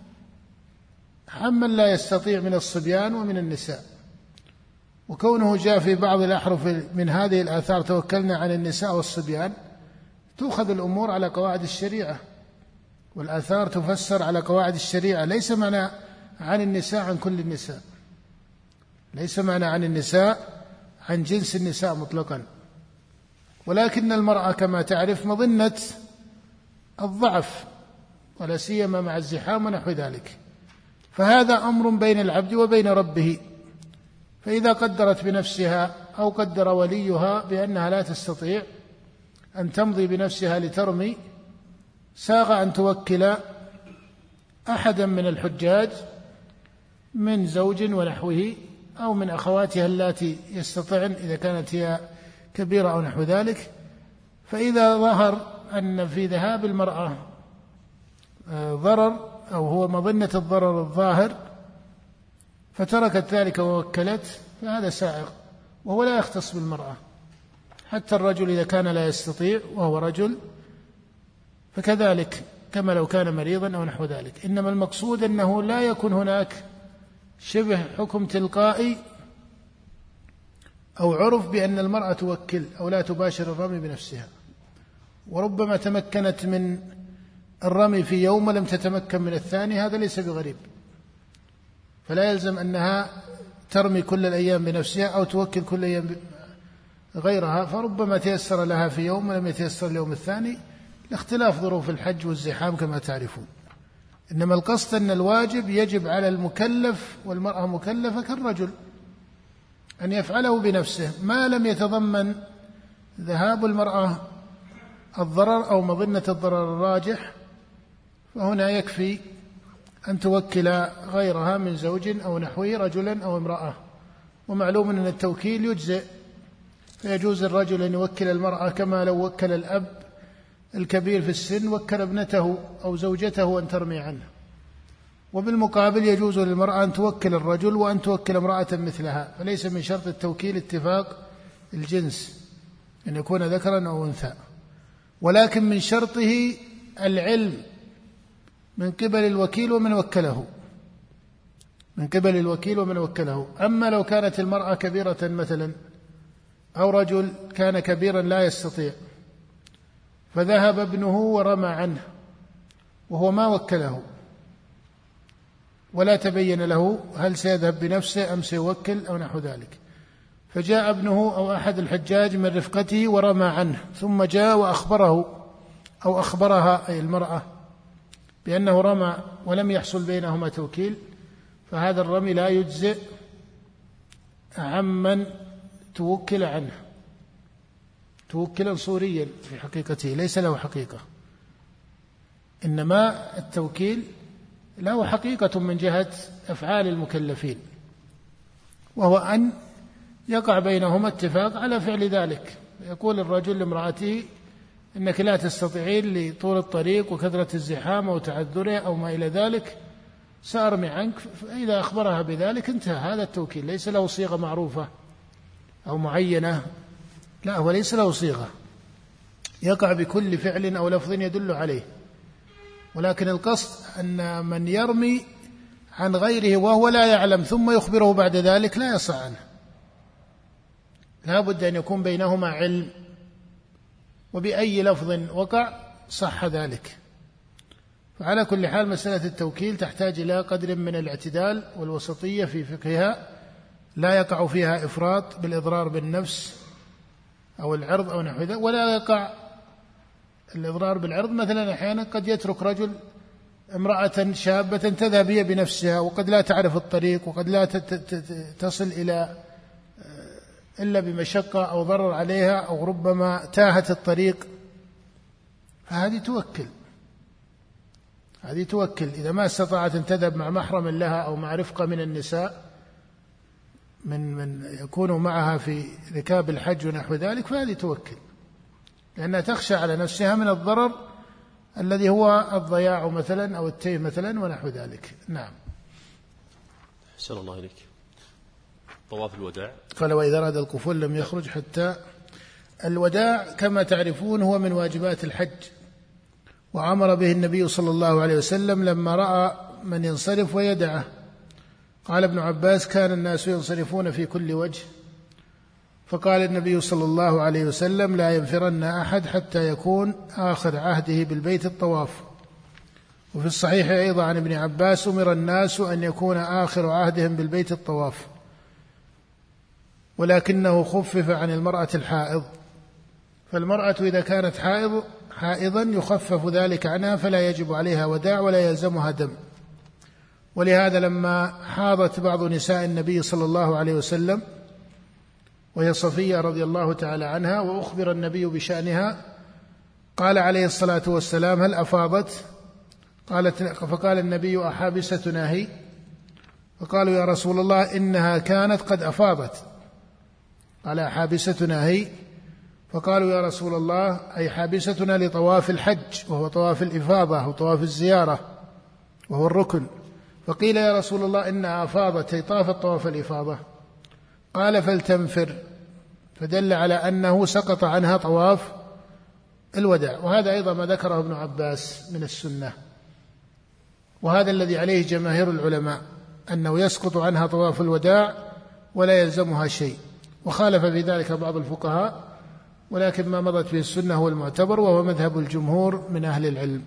عمن لا يستطيع من الصبيان ومن النساء، وكونه جاء في بعض الأحرف من هذه الآثار توكلنا عن النساء والصبيان، تؤخذ الأمور على قواعد الشريعة، والآثار تفسر على قواعد الشريعة. ليس معنى عن النساء عن كل النساء، ليس معنى عن النساء عن جنس النساء مطلقا، ولكن المرأة كما تعرف مظنة الضعف، ولا سيما مع الزحام ونحو ذلك، فهذا أمر بين العبد وبين ربه. فإذا قدرت بنفسها أو قدر وليها بأنها لا تستطيع أن تمضي بنفسها لترمي، ساغ أن توكل أحدا من الحجاج من زوج ونحوه، أو من أخواتها اللاتي يستطعن إذا كانت هي كبيرة أو نحو ذلك. فإذا ظهر أن في ذهاب المرأة ضرر أو هو مظنة الضرر الظاهر فتركت ذلك ووكلت، فهذا سائغ، وهو لا يختص بالمرأة. حتى الرجل إذا كان لا يستطيع وهو رجل فكذلك، كما لو كان مريضا أو نحو ذلك. إنما المقصود أنه لا يكون هناك شبه حكم تلقائي أو عرف بأن المرأة توكل أو لا تباشر الرمي بنفسها، وربما تمكنت من الرمي في يوم ولم تتمكن من الثاني، هذا ليس بغريب، فلا يلزم أنها ترمي كل الأيام بنفسها أو توكل كل أيام غيرها، فربما تيسر لها في يوم ولم يتيسر اليوم الثاني لاختلاف ظروف الحج والزحام كما تعرفون. إنما القصد أن الواجب يجب على المكلف، والمرأة مكلفة كالرجل، أن يفعله بنفسه ما لم يتضمن ذهاب المرأة الضرر أو مظنة الضرر الراجح، فهنا يكفي أن توكل غيرها من زوج أو نحوه، رجلا أو امرأة. ومعلوم أن التوكيل يجزئ، فيجوز الرجل أن يوكل المرأة كما لو وكل الأب الكبير في السن وكل ابنته أو زوجته أن ترمي عنه. وبالمقابل يجوز للمرأة أن توكل الرجل وأن توكل امرأة مثلها، فليس من شرط التوكيل اتفاق الجنس، أن يكون ذكرا أو أنثى. ولكن من شرطه العلم من قبل الوكيل ومن وكله، من قبل الوكيل ومن وكله. أما لو كانت المرأة كبيرة مثلا أو رجل كان كبيرا لا يستطيع فذهب ابنه ورمى عنه وهو ما وكله ولا تبين له هل سيذهب بنفسه أم سيوكل أو نحو ذلك، فجاء ابنه أو أحد الحجاج من رفقته ورمى عنه، ثم جاء وأخبره أو أخبرها أي المرأة بأنه رمى ولم يحصل بينهما توكيل، فهذا الرمي لا يجزئ عمن توكل عنه، توكلا صوريا في حقيقته ليس له حقيقة، إنما التوكيل له حقيقة من جهة أفعال المكلفين، وهو أن يقع بينهما اتفاق على فعل ذلك. يقول الرجل لامرأته إنك لا تستطيعين لطول الطريق وكثرة الزحام أو تعذره أو ما إلى ذلك سأرمي عنك، فإذا أخبرها بذلك انتهى هذا التوكيل، ليس له صيغة معروفة أو معينة، لا هو ليس له صيغة، يقع بكل فعل أو لفظ يدل عليه. ولكن القصد أن من يرمي عن غيره وهو لا يعلم ثم يخبره بعد ذلك لا يصح عنه، لا بد أن يكون بينهما علم، وبأي لفظ وقع صح ذلك. فعلى كل حال مسألة التوكيل تحتاج إلى قدر من الاعتدال والوسطية في فقهها، لا يقع فيها إفراط بالإضرار بالنفس أو العرض أو نحو ذلك، ولا يقع الإضرار بالعرض. مثلا أحيانا قد يترك رجل امرأة شابة تذهب هي بنفسها وقد لا تعرف الطريق وقد لا تصل إلى إلا بمشقة أو ضرر عليها أو ربما تاهت الطريق، فهذه توكل، هذه توكل إذا ما استطاعت أن تذهب مع محرم لها أو مع رفقة من النساء من من يكونوا معها في ركاب الحج ونحو ذلك، فهذه توكل، لأنها تخشى على نفسها من الضرر الذي هو الضياع مثلا أو التيه مثلا ونحو ذلك. نعم. أحسن الله إليك. طواف الوداع قال وإذا أراد القفول لم يخرج حتى. الوداع كما تعرفون هو من واجبات الحج، وأمر به النبي صلى الله عليه وسلم لما رأى من ينصرف ويدعه. قال ابن عباس كان الناس ينصرفون في كل وجه، فقال النبي صلى الله عليه وسلم لا ينفرن أحد حتى يكون آخر عهده بالبيت الطواف. وفي الصحيح أيضا عن ابن عباس أمر الناس أن يكون آخر عهدهم بالبيت الطواف، ولكنه خفف عن المرأة الحائض، فالمرأة إذا كانت حائض حائضا يخفف ذلك عنها فلا يجب عليها وداع ولا يلزمها دم. ولهذا لما حاضت بعض نساء النبي صلى الله عليه وسلم وهي صفية رضي الله تعالى عنها وأخبر النبي بشأنها قال عليه الصلاة والسلام هل أفاضت؟ قالت فقال النبي أحابستنا هي؟ فقالوا يا رسول الله إنها كانت قد أفاضت. قال أحابستنا هي؟ فقالوا يا رسول الله أي حابستنا لطواف الحج وهو طواف الإفاضة وطواف الزيارة وهو الركن. فقيل يا رسول الله إنها أفاضت أي طافت طواف الإفاضة. قال فلتنفر، فدل على أنه سقط عنها طواف الوداع. وهذا أيضا ما ذكره ابن عباس من السنة، وهذا الذي عليه جماهير العلماء أنه يسقط عنها طواف الوداع ولا يلزمها شيء، وخالف في ذلك بعض الفقهاء، ولكن ما مضت به السنة هو المعتبر وهو مذهب الجمهور من أهل العلم.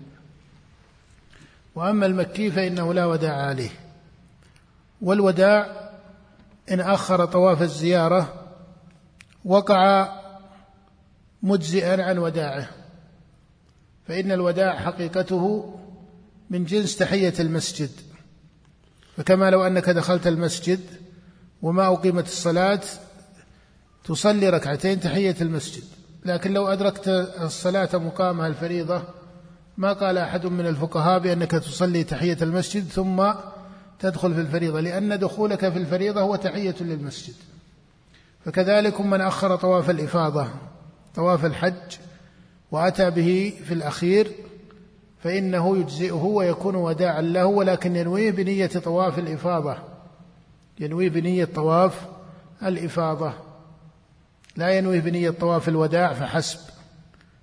وأما المكي فإنه لا وداع عليه، والوداع إن أخر طواف الزيارة وقع مجزئا عن وداعه، فإن الوداع حقيقته من جنس تحية المسجد، فكما لو أنك دخلت المسجد وما أقيمت الصلاة تصلي ركعتين تحية المسجد، لكن لو أدركت الصلاة مقامها الفريضة ما قال أحد من الفقهاء بأنك تصلي تحية المسجد ثم تدخل في الفريضة، لأن دخولك في الفريضة هو تحية للمسجد. فكذلك من أخر طواف الإفاضة طواف الحج وأتى به في الأخير فإنه يجزئه ويكون وداعا له، ولكن ينويه بنية طواف الإفاضة، ينويه بنية طواف الإفاضة، لا ينويه بنية طواف الوداع فحسب،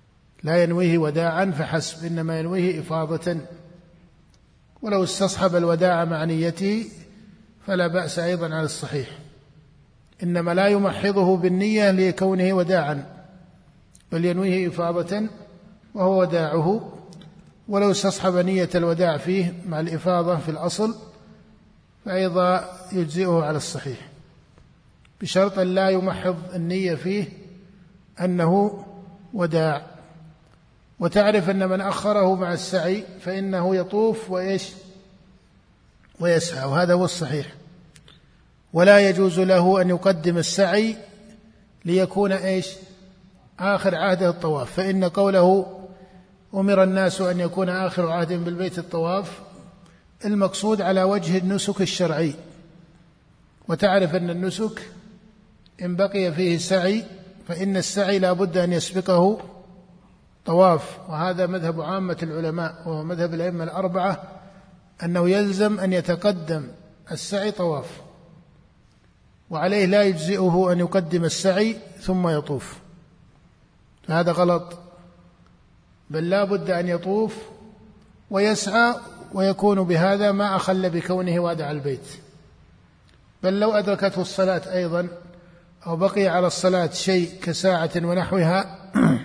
لا ينويه وداعا فحسب، إنما ينويه إفاضة، ولو استصحب الوداع مع نيته فلا بأس أيضا على الصحيح، إنما لا يمحضه بالنية لكونه وداعا، بل ينويه إفاضة وهو وداعه، ولو استصحب نية الوداع فيه مع الإفاضة في الأصل فأيضا يجزئه على الصحيح، بشرط أن لا يمحض النية فيه أنه وداع. وتعرف أن من أخره مع السعي فإنه يطوف وإيش ويسعى، وهذا هو الصحيح، ولا يجوز له أن يقدم السعي ليكون إيش آخر عهده الطواف، فإن قوله أمر الناس أن يكون آخر عهد بالبيت الطواف المقصود على وجه النسك الشرعي، وتعرف أن النسك إن بقي فيه سعي فإن السعي لا بد أن يسبقه طواف، وهذا مذهب عامة العلماء وهو مذهب الأئمة الأربعة، أنه يلزم أن يتقدم السعي طواف، وعليه لا يجزئه أن يقدم السعي ثم يطوف، فهذا غلط، بل لا بد أن يطوف ويسعى، ويكون بهذا ما أخل بكونه وادع البيت، بل لو أدركته الصلاة أيضا أو بقي على الصلاة شيء كساعة ونحوها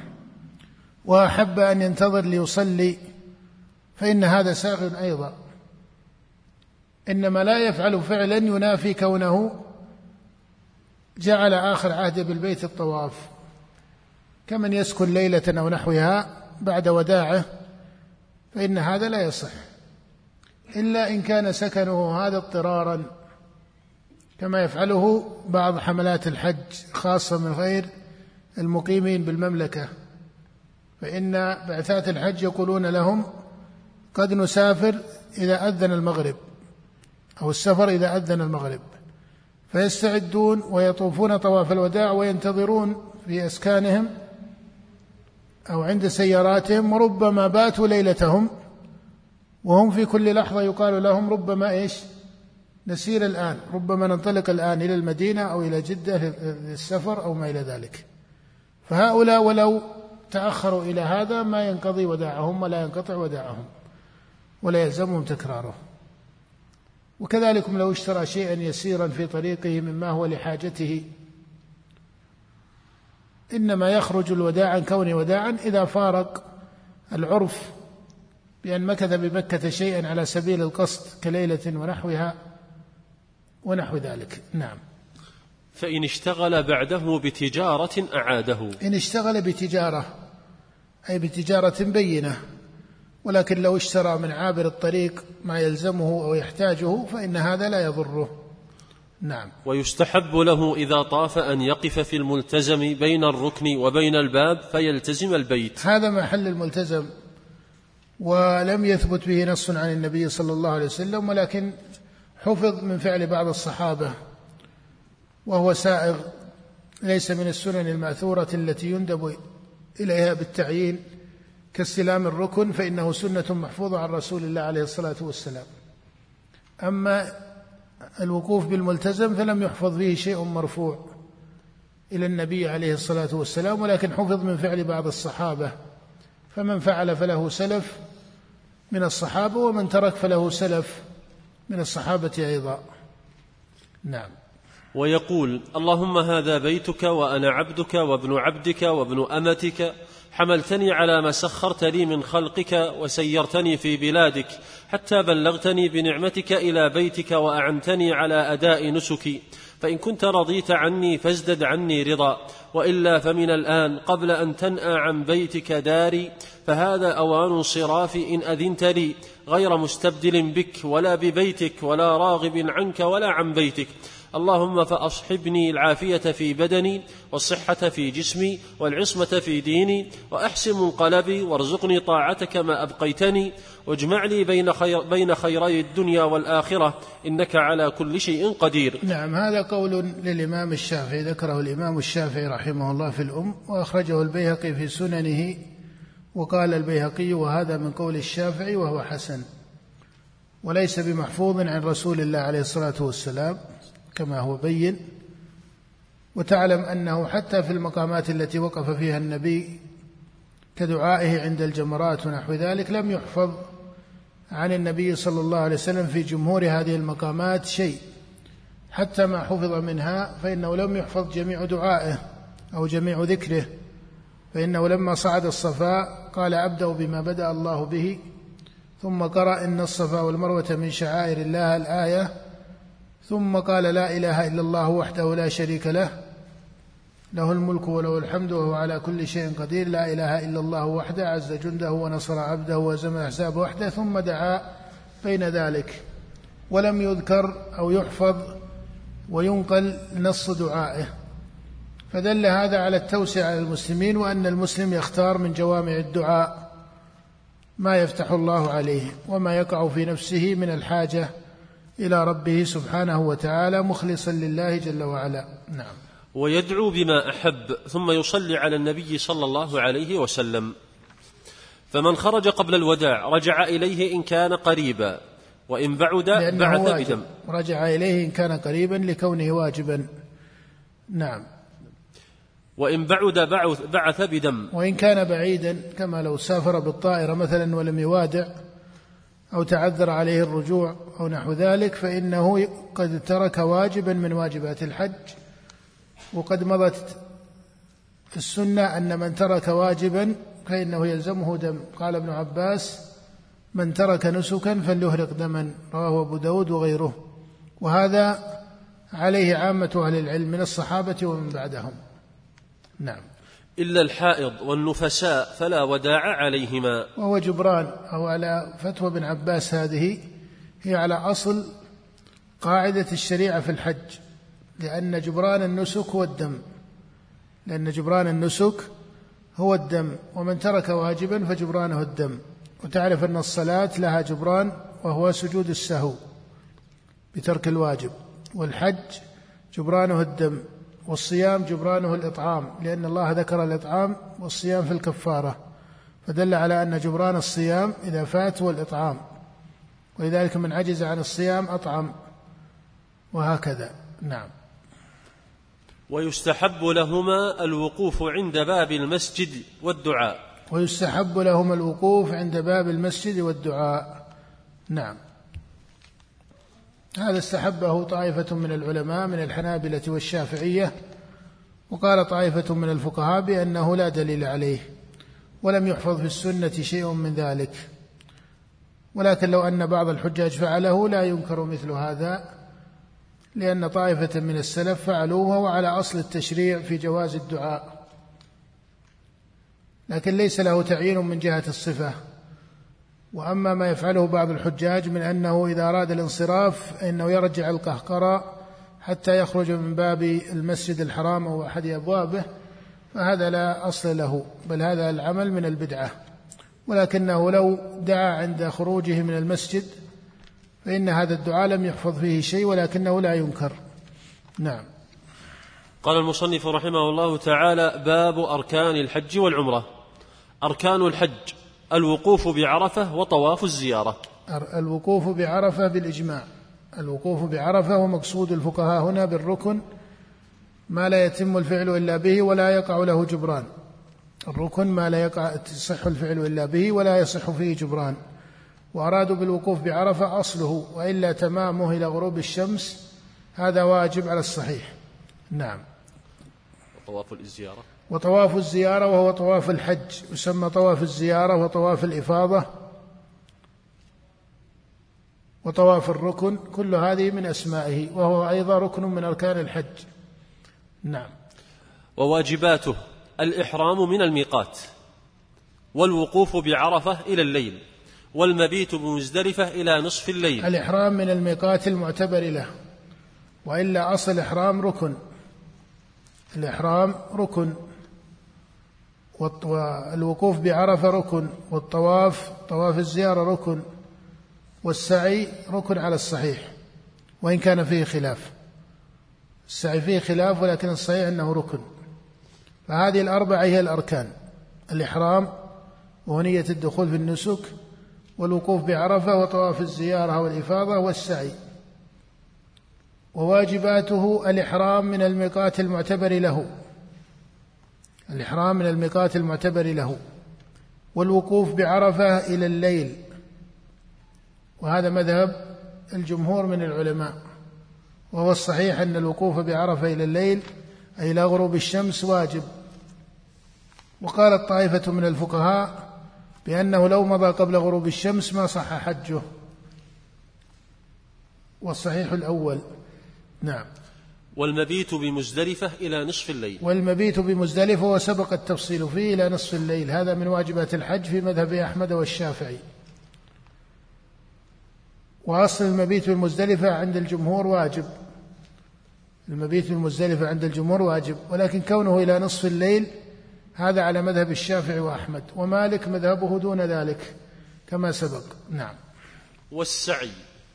وأحب أن ينتظر ليصلي فإن هذا ساغ أيضا، إنما لا يفعل فعلا ينافي كونه جعل آخر عهد بالبيت الطواف، كمن يسكن ليلة أو نحوها بعد وداعه، فإن هذا لا يصح إلا إن كان سكنه هذا اضطرارا، كما يفعله بعض حملات الحج خاصة من غير المقيمين بالمملكة، فإن بعثات الحج يقولون لهم قد نسافر إذا أذن المغرب، أو السفر إذا أذن المغرب، فيستعدون ويطوفون طواف الوداع وينتظرون في أسكانهم أو عند سياراتهم، وربما باتوا ليلتهم وهم في كل لحظة يقال لهم ربما إيش نسير الآن، ربما ننطلق الآن إلى المدينة أو إلى جدة للسفر أو ما إلى ذلك، فهؤلاء ولو تأخروا إلى هذا ما ينقضي وداعهم ولا ينقطع وداعهم ولا يلزمهم تكراره. وكذلك لو اشترى شيئا يسيرا في طريقه مما هو لحاجته، إنما يخرج الوداع عن كونه وداعا إذا فارق العرف بأن مكث بمكة شيئا على سبيل القصد كليلة ونحوها ونحو ذلك. نعم. فإن اشتغل بعده بتجارة أعاده. إن اشتغل بتجارة أي بتجارة بينة، ولكن لو اشترى من عابر الطريق ما يلزمه أو يحتاجه فإن هذا لا يضره. نعم. ويستحب له إذا طاف أن يقف في الملتزم بين الركن وبين الباب فيلتزم البيت. هذا محل الملتزم، ولم يثبت به نص عن النبي صلى الله عليه وسلم، ولكن حفظ من فعل بعض الصحابة، وهو سائغ ليس من السنن المأثورة التي يندب إليها بالتعيين كاستلام الركن، فإنه سنة محفوظة عن رسول الله عليه الصلاة والسلام. أما الوقوف بالملتزم فلم يحفظ به شيء مرفوع إلى النبي عليه الصلاة والسلام، ولكن حفظ من فعل بعض الصحابة، فمن فعل فله سلف من الصحابة، ومن ترك فله سلف من الصحابة أيضا. نعم. ويقول: اللهم هذا بيتك وأنا عبدك وابن عبدك وابن أمتك، حملتني على ما سخرت لي من خلقك وسيرتني في بلادك حتى بلغتني بنعمتك إلى بيتك وأعنتني على أداء نسكي، فإن كنت رضيت عني فازدد عني رضا، وإلا فمن الآن قبل أن تنأى عن بيتك داري، فهذا أوان صراف إن أذنت لي، غير مستبدل بك ولا ببيتك ولا راغب عنك ولا عن بيتك. اللهم فأصحبني العافية في بدني والصحة في جسمي والعصمة في ديني، وأحسن منقلبي، وارزقني طاعتك ما أبقيتني، واجمع لي بين, خير بين خيري الدنيا والآخرة، إنك على كل شيء قدير. نعم. هذا قول للإمام الشافعي، ذكره الإمام الشافعي رحمه الله في الأم، وأخرجه البيهقي في سننه، وقال البيهقي وهذا من قول الشافعي وهو حسن، وليس بمحفوظ عن رسول الله عليه الصلاة والسلام كما هو بين. وتعلم أنه حتى في المقامات التي وقف فيها النبي كدعائه عند الجمرات ونحو ذلك لم يحفظ عن النبي صلى الله عليه وسلم في جمهور هذه المقامات شيء، حتى ما حفظ منها فإنه لم يحفظ جميع دعائه أو جميع ذكره، فإنه لما صعد الصفا قال أبدأ بما بدأ الله به، ثم قرأ إن الصفا والمروة من شعائر الله الآية، ثم قال لا إله إلا الله وحده لا شريك له له الملك وله الحمد وهو على كل شيء قدير، لا إله إلا الله وحده عز جنده ونصر عبده وهزم الأحزاب وحده، ثم دعا بين ذلك، ولم يذكر أو يحفظ وينقل نص دعائه، فدل هذا على التوسع على المسلمين، وأن المسلم يختار من جوامع الدعاء ما يفتح الله عليه وما يقع في نفسه من الحاجة إلى ربه سبحانه وتعالى مخلصا لله جل وعلا. نعم. ويدعو بما أحب ثم يصلي على النبي صلى الله عليه وسلم. فمن خرج قبل الوداع رجع إليه إن كان قريبا، وإن بعد بعث بدم. رجع إليه إن كان قريبا لكونه واجبا. نعم. وإن بعد بعث بدم. وإن كان بعيدا كما لو سافر بالطائرة مثلا ولم يوادع أو تعذر عليه الرجوع أو نحو ذلك، فإنه قد ترك واجبا من واجبات الحج. وقد مضت السنة أن من ترك واجبا فإنه يلزمه دم. قال ابن عباس من ترك نسكا فليهرق دما، رواه أبو داود وغيره، وهذا عليه عامة أهل العلم من الصحابة ومن بعدهم. نعم. إلا الحائض والنفساء فلا وداع عليهما. وهو جبران، أو على فتوى ابن عباس هذه هي على أصل قاعدة الشريعة في الحج، لأن جبران النسك هو الدم، لأن جبران النسك هو الدم، ومن ترك واجبا فجبرانه الدم. وتعرف أن الصلاة لها جبران وهو سجود السهو بترك الواجب، والحج جبرانه الدم، والصيام جبرانه الإطعام، لأن الله ذكر الإطعام والصيام في الكفارة، فدل على أن جبران الصيام إذا فات هو الإطعام، ولذلك من عجز عن الصيام أطعم، وهكذا. نعم. ويستحب لهما الوقوف عند باب المسجد والدعاء. ويستحب لهما الوقوف عند باب المسجد والدعاء. نعم. هذا استحبه طائفة من العلماء من الحنابلة والشافعية، وقال طائفة من الفقهاء بأنه لا دليل عليه، ولم يحفظ في السنة شيء من ذلك، ولكن لو أن بعض الحجاج فعله لا ينكر مثل هذا، لأن طائفة من السلف فعلوه وهو على أصل التشريع في جواز الدعاء، لكن ليس له تعيين من جهة الصفة. وأما ما يفعله بعض الحجاج من أنه إذا أراد الانصراف إنه يرجع القهقرى حتى يخرج من باب المسجد الحرام أو أحد أبوابه، فهذا لا أصل له، بل هذا العمل من البدعة. ولكنه لو دعا عند خروجه من المسجد فإن هذا الدعاء لم يحفظ فيه شيء، ولكنه لا ينكر. نعم. قال المصنف رحمه الله تعالى: باب أركان الحج والعمرة. أركان الحج الوقوف بعرفة وطواف الزيارة. الوقوف بعرفة بالإجماع، الوقوف بعرفة ومقصود الفقهاء هنا بالركن ما لا يتم الفعل إلا به ولا يقع له جبران. الركن ما لا يقع يصح الفعل إلا به ولا يصح فيه جبران، وأرادوا بالوقوف بعرفة أصله، وإلا تمامه إلى غروب الشمس، هذا واجب على الصحيح. نعم. وطواف الزيارة. وطواف الزيارة وهو طواف الحج، يسمى طواف الزيارة وطواف الإفاضة وطواف الركن، كل هذه من أسمائه، وهو أيضا ركن من أركان الحج. نعم. وواجباته: الإحرام من الميقات، والوقوف بعرفة إلى الليل، والمبيت بمزدلفة إلى نصف الليل. الإحرام من الميقات المعتبر له، وإلا أصل الإحرام ركن، الإحرام ركن، والوقوف بعرفة ركن، والطواف طواف الزيارة ركن، والسعي ركن على الصحيح، وإن كان فيه خلاف، السعي فيه خلاف ولكن الصحيح أنه ركن. فهذه الأربعة هي الأركان: الإحرام ونية الدخول في النسك، والوقوف بعرفة، وطواف الزيارة والإفاضة، والسعي. وواجباته: الإحرام من الميقات المعتبر له، الإحرام من الميقات المعتبر له، والوقوف بعرفة إلى الليل، وهذا مذهب الجمهور من العلماء، وهو الصحيح أن الوقوف بعرفة إلى الليل أي إلى غروب الشمس واجب. وقالت طائفة من الفقهاء بأنه لو مضى قبل غروب الشمس ما صح حجه، والصحيح الأول. نعم. والمبيت بمزدلفة إلى نصف الليل. والمبيت بمزدلفة وسبق التفصيل فيه إلى نصف الليل، هذا من واجبات الحج في مذهب أحمد والشافعي. وأصل المبيت بالمزدلفة عند الجمهور واجب، المبيت بالمزدلفة عند الجمهور واجب، ولكن كونه إلى نصف الليل هذا على مذهب الشافعي وأحمد، ومالك مذهبه دون ذلك كما سبق. نعم. والسعي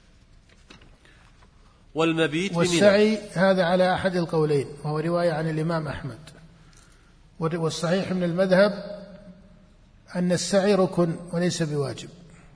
والمبيت والسعي هذا على أحد القولين، وهو رواية عن الإمام أحمد. والصحيح من المذهب أن السعي ركن وليس بواجب.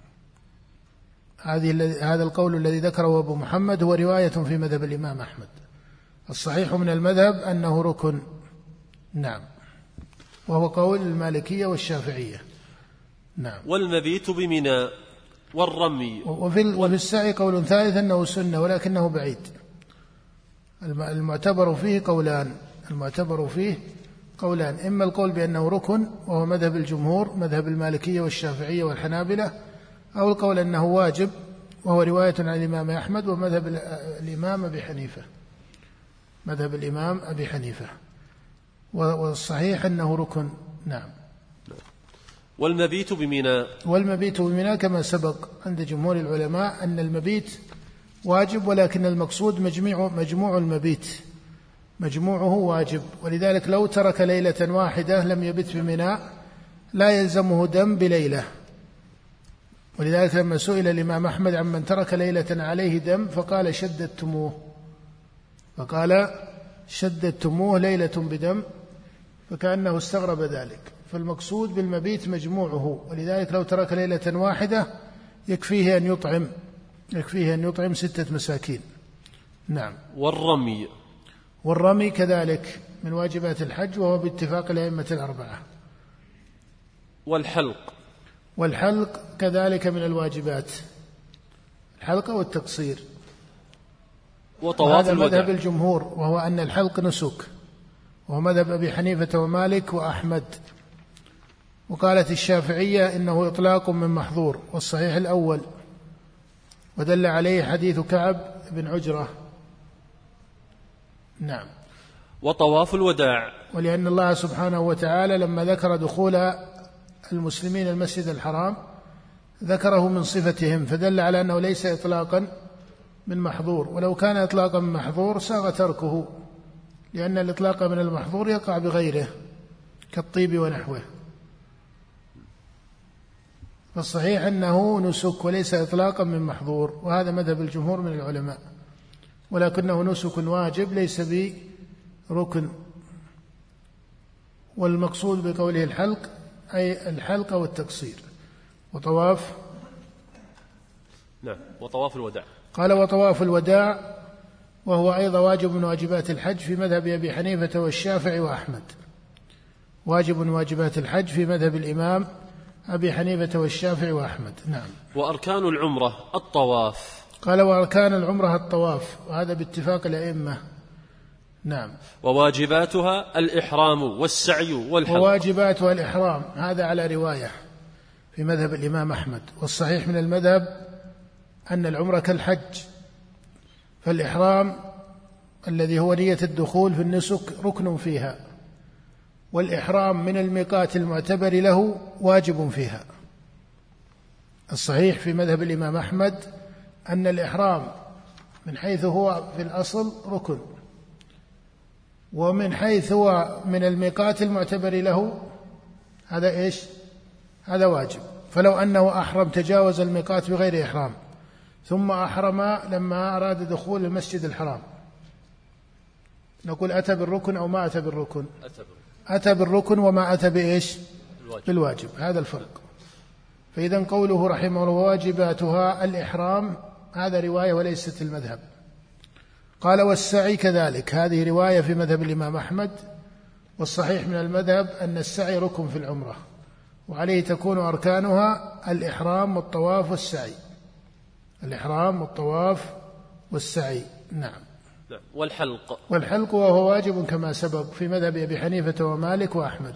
هذه هذا القول الذي ذكره أبو محمد هو رواية في مذهب الإمام أحمد. الصحيح من المذهب أنه ركن. نعم. وهو قول المالكية والشافعية. نعم. والمبيت بمنى والرمي. وفي وفي السعي قول ثالث أنه سنة ولكنه بعيد. المعتبر فيه قولان، المعتبر فيه قولان، إما القول بأنه ركن وهو مذهب الجمهور مذهب المالكية والشافعية والحنابلة، أو القول أنه واجب وهو رواية عن الإمام أحمد ومذهب الإمام أبي حنيفة، مذهب الإمام أبي حنيفة. والصحيح أنه ركن. نعم. والمبيت بمنى. والمبيت بمنى كما سبق عند جمهور العلماء أن المبيت واجب، ولكن المقصود مجموع مجموع المبيت، مجموعه واجب. ولذلك لو ترك ليلة واحدة لم يبت بمنى لا يلزمه دم بليلة. ولذلك لما سئل الإمام أحمد عن من ترك ليلة عليه دم فقال شددتموه، فقال شددتموه ليلة بدم، فكأنه استغرب ذلك. فالمقصود بالمبيت مجموعه، ولذلك لو ترك ليلة واحدة يكفيه أن يطعم يكفيه أن يطعم ستة مساكين. نعم. والرمي. والرمي كذلك من واجبات الحج، وهو باتفاق الأئمة الأربعة. والحلق. والحلق كذلك من الواجبات، الحلق والتقصير. وطواف الوداع. هذا مذهب الجمهور، وهو أن الحلق نسك، وهو مذهب أبي حنيفة ومالك وأحمد. وقالت الشافعية إنه إطلاق من محظور، والصحيح الأول، ودل عليه حديث كعب بن عجرة. نعم. وطواف الوداع. ولأن الله سبحانه وتعالى لما ذكر دخول المسلمين المسجد الحرام ذكره من صفتهم، فدل على أنه ليس إطلاقا من محظور، ولو كان إطلاقا من محظور ساغ تركه، لأن الإطلاق من المحظور يقع بغيره كالطيب ونحوه. فالصحيح أنه نسك وليس إطلاقا من محظور، وهذا مذهب الجمهور من العلماء، ولكنه نسك واجب ليس بركن. والمقصود بقوله الحلق أي الحلق والتقصير. وطواف. نعم. وطواف الوداع. قال وطواف الوداع وهو أيضا واجب من واجبات الحج في مذهب أبي حنيفة والشافعي وأحمد، واجب من واجبات الحج في مذهب الإمام أبي حنيفة والشافعي وأحمد. نعم. وأركان العمرة الطواف. قال وأركان العمرة الطواف، وهذا باتفاق الأئمة. نعم. وواجباتها الإحرام والسعي والحلق. وواجباتها الإحرام، هذا على رواية في مذهب الإمام أحمد. والصحيح من المذهب أن العمرة كالحج، فالإحرام الذي هو نية الدخول في النسك ركن فيها، والإحرام من الميقات المعتبر له واجب فيها. الصحيح في مذهب الإمام أحمد أن الإحرام من حيث هو في الأصل ركن، ومن حيث هو من الميقات المعتبر له هذا إيش؟ هذا واجب. فلو أنه أحرم تجاوز الميقات بغير إحرام ثم أحرم لما أراد دخول المسجد الحرام، نقول أتى بالركن أو ما أتى بالركن؟ أتى بالركن وما أتى بإيش؟ بالواجب. هذا الفرق. فإذا قوله رحمه الله واجباتها الإحرام، هذا رواية وليست المذهب. قال والسعي كذلك، هذه رواية في مذهب الإمام أحمد. والصحيح من المذهب أن السعي ركن في العمرة، وعليه تكون أركانها الإحرام والطواف والسعي، الإحرام والطواف والسعي. نعم. والحلق والحلق وهو واجب كما سبق في مذهب أبي حنيفة ومالك وأحمد.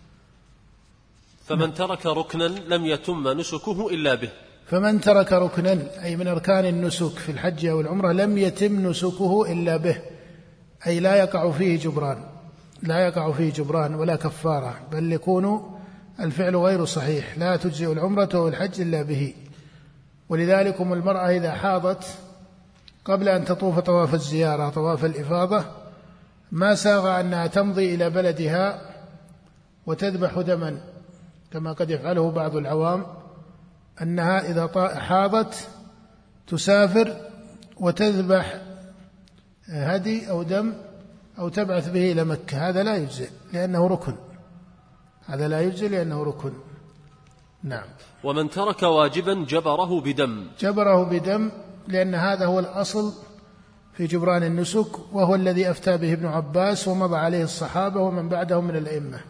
فمن ترك ركنا لم يتم نسكه إلا به. فمن ترك ركنا أي من أركان النسك في الحج أو العمرة لم يتم نسكه إلا به، أي لا يقع فيه جبران، لا يقع فيه جبران ولا كفارة، بل يكون الفعل غير صحيح، لا تجزئ العمرة والحج إلا به. ولذلك المرأة إذا حاضت قبل أن تطوف طواف الزيارة طواف الإفاضة ما ساغ أنها تمضي إلى بلدها وتذبح دما كما قد يفعله بعض العوام، أنها إذا حاضت تسافر وتذبح هدي أو دم أو تبعث به إلى مكة، هذا لا يجزئ لأنه ركن، هذا لا يجزئ لأنه ركن. نعم. ومن ترك واجبا جبره بدم، جبره بدم لأن هذا هو الأصل في جبران النسك، وهو الذي أفتى به ابن عباس ومضى عليه الصحابة ومن بعدهم من الأئمة.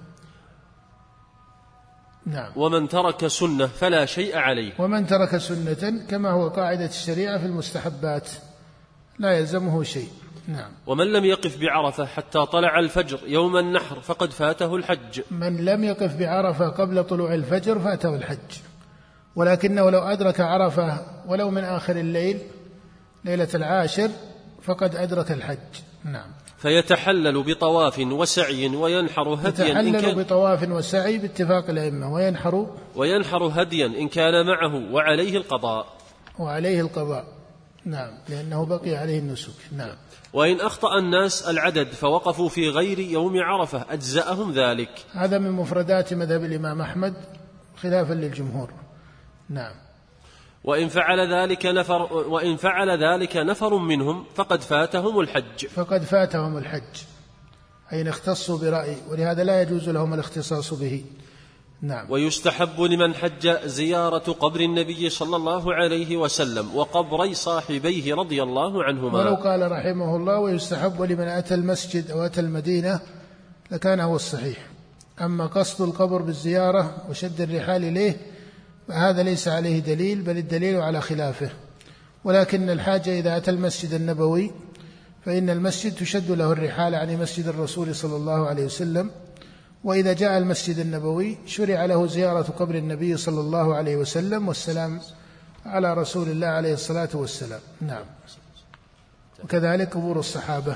نعم. ومن ترك سنة فلا شيء عليه، ومن ترك سنة كما هو قاعدة الشريعة في المستحبات لا يلزمه شيء. نعم. ومن لم يقف بعرفة حتى طلع الفجر يوم النحر فقد فاته الحج. من لم يقف بعرفة قبل طلوع الفجر فاته الحج، ولكنه لو أدرك عرفة ولو من آخر الليل ليلة العاشر فقد أدرك الحج. نعم. فيتحلل بطواف وسعي وينحر هديا، يتحلل كان بطواف وسعي باتفاق الأئمة، وينحر وينحر هديا إن كان معه وعليه القضاء، وعليه القضاء. نعم، لأنه بقي عليه النسك. نعم. وإن أخطأ الناس العدد فوقفوا في غير يوم عرفة أجزأهم ذلك. هذا من مفردات مذهب الإمام أحمد خلافا للجمهور. نعم. وإن فعل ذلك نفر وإن فعل ذلك نفر منهم فقد فاتهم الحج. فقد فاتهم الحج، أي اختصوا برأي، ولهذا لا يجوز لهم الاختصاص به. نعم. ويستحب لمن حج زيارة قبر النبي صلى الله عليه وسلم وقبري صاحبيه رضي الله عنهما. ولو قال رحمه الله ويستحب لمن أتى المسجد أو أتى المدينة لكان هو الصحيح. أما قصد القبر بالزيارة وشد الرحال إليه فهذا ليس عليه دليل، بل الدليل على خلافه. ولكن الحاجة إذا أتى المسجد النبوي فإن المسجد تشد له الرحال عن مسجد الرسول صلى الله عليه وسلم، وإذا جاء المسجد النبوي شرع له زيارة قبر النبي صلى الله عليه وسلم والسلام على رسول الله عليه الصلاة والسلام. نعم. وكذلك قبور الصحابة.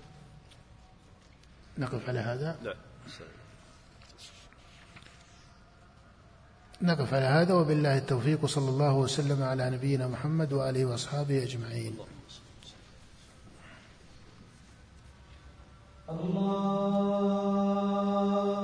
نقف على هذا. لا. نقف على هذا، وبالله التوفيق، صلى الله وسلم على نبينا محمد وآله وأصحابه أجمعين. الله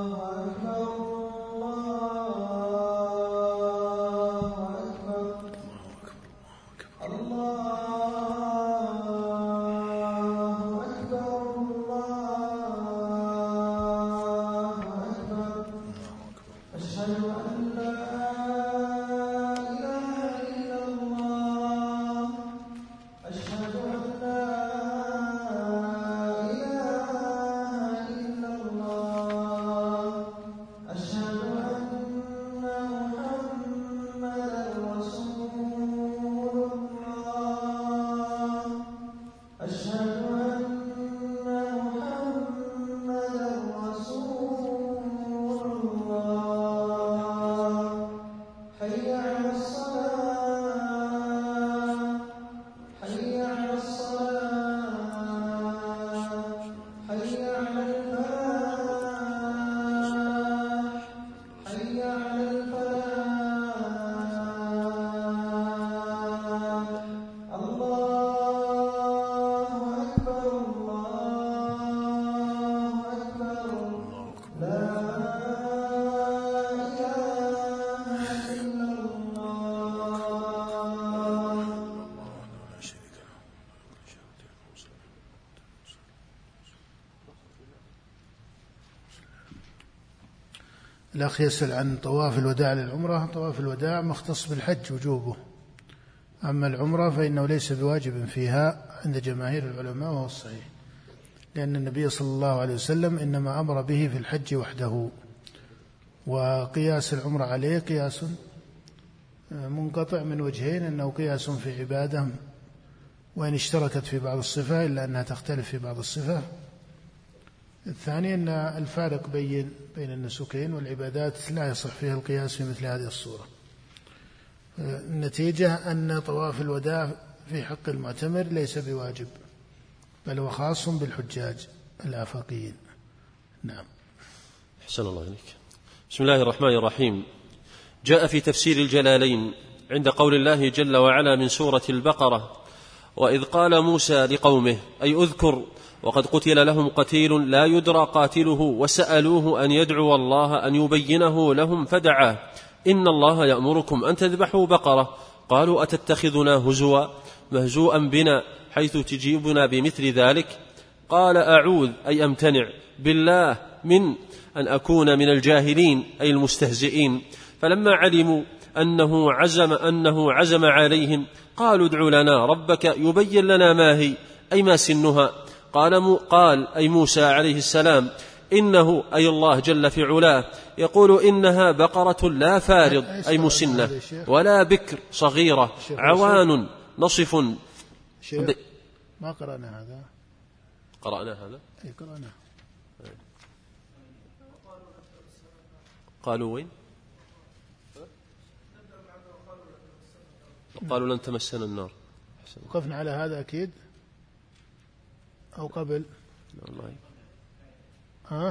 الأخ يسأل عن طواف الوداع للعمرة. طواف الوداع مختص بالحج وجوبه، أما العمرة فإنه ليس بواجب فيها عند جماهير العلماء، وهو الصحيح، لأن النبي صلى الله عليه وسلم إنما أمر به في الحج وحده، وقياس العمرة عليه قياس منقطع من وجهين: أنه قياس في عبادة وإن اشتركت في بعض الصفة إلا أنها تختلف في بعض الصفة. الثاني أن الفارق بين بين النسكين والعبادات لا يصح فيها القياس في مثل هذه الصورة. النتيجة أن طواف الوداع في حق المعتمر ليس بواجب، بل هو خاص بالحجاج الآفاقيين. نعم. أحسن الله إليك. بسم الله الرحمن الرحيم. جاء في تفسير الجلالين عند قول الله جل وعلا من سورة البقرة: وإذ قال موسى لقومه، أي أذكر وقد قتل لهم قتيل لا يدرى قاتله وسألوه أن يدعو الله أن يبينه لهم فدعاه إن الله يأمركم أن تذبحوا بقرة. قالوا أتتخذنا هزوا مهزوءا بنا حيث تجيبنا بمثل ذلك؟ قال أعوذ أي أمتنع بالله من أن أكون من الجاهلين أي المستهزئين. فلما علموا أنه عزم, أنه عزم عليهم قالوا ادع لنا ربك يبين لنا ما هي أي ما سنها. قال, قال أي موسى عليه السلام إنه أي الله جل في علاه يقول إنها بقرة لا فارض أي مسنة ولا بكر صغيرة عوان نصف. ما قرأنا هذا؟ قرأنا هذا؟ أي قرأنا. قالوا وين؟ قالوا لن تمسنا النار. وقفنا على هذا أكيد أو قبل؟ والله ها؟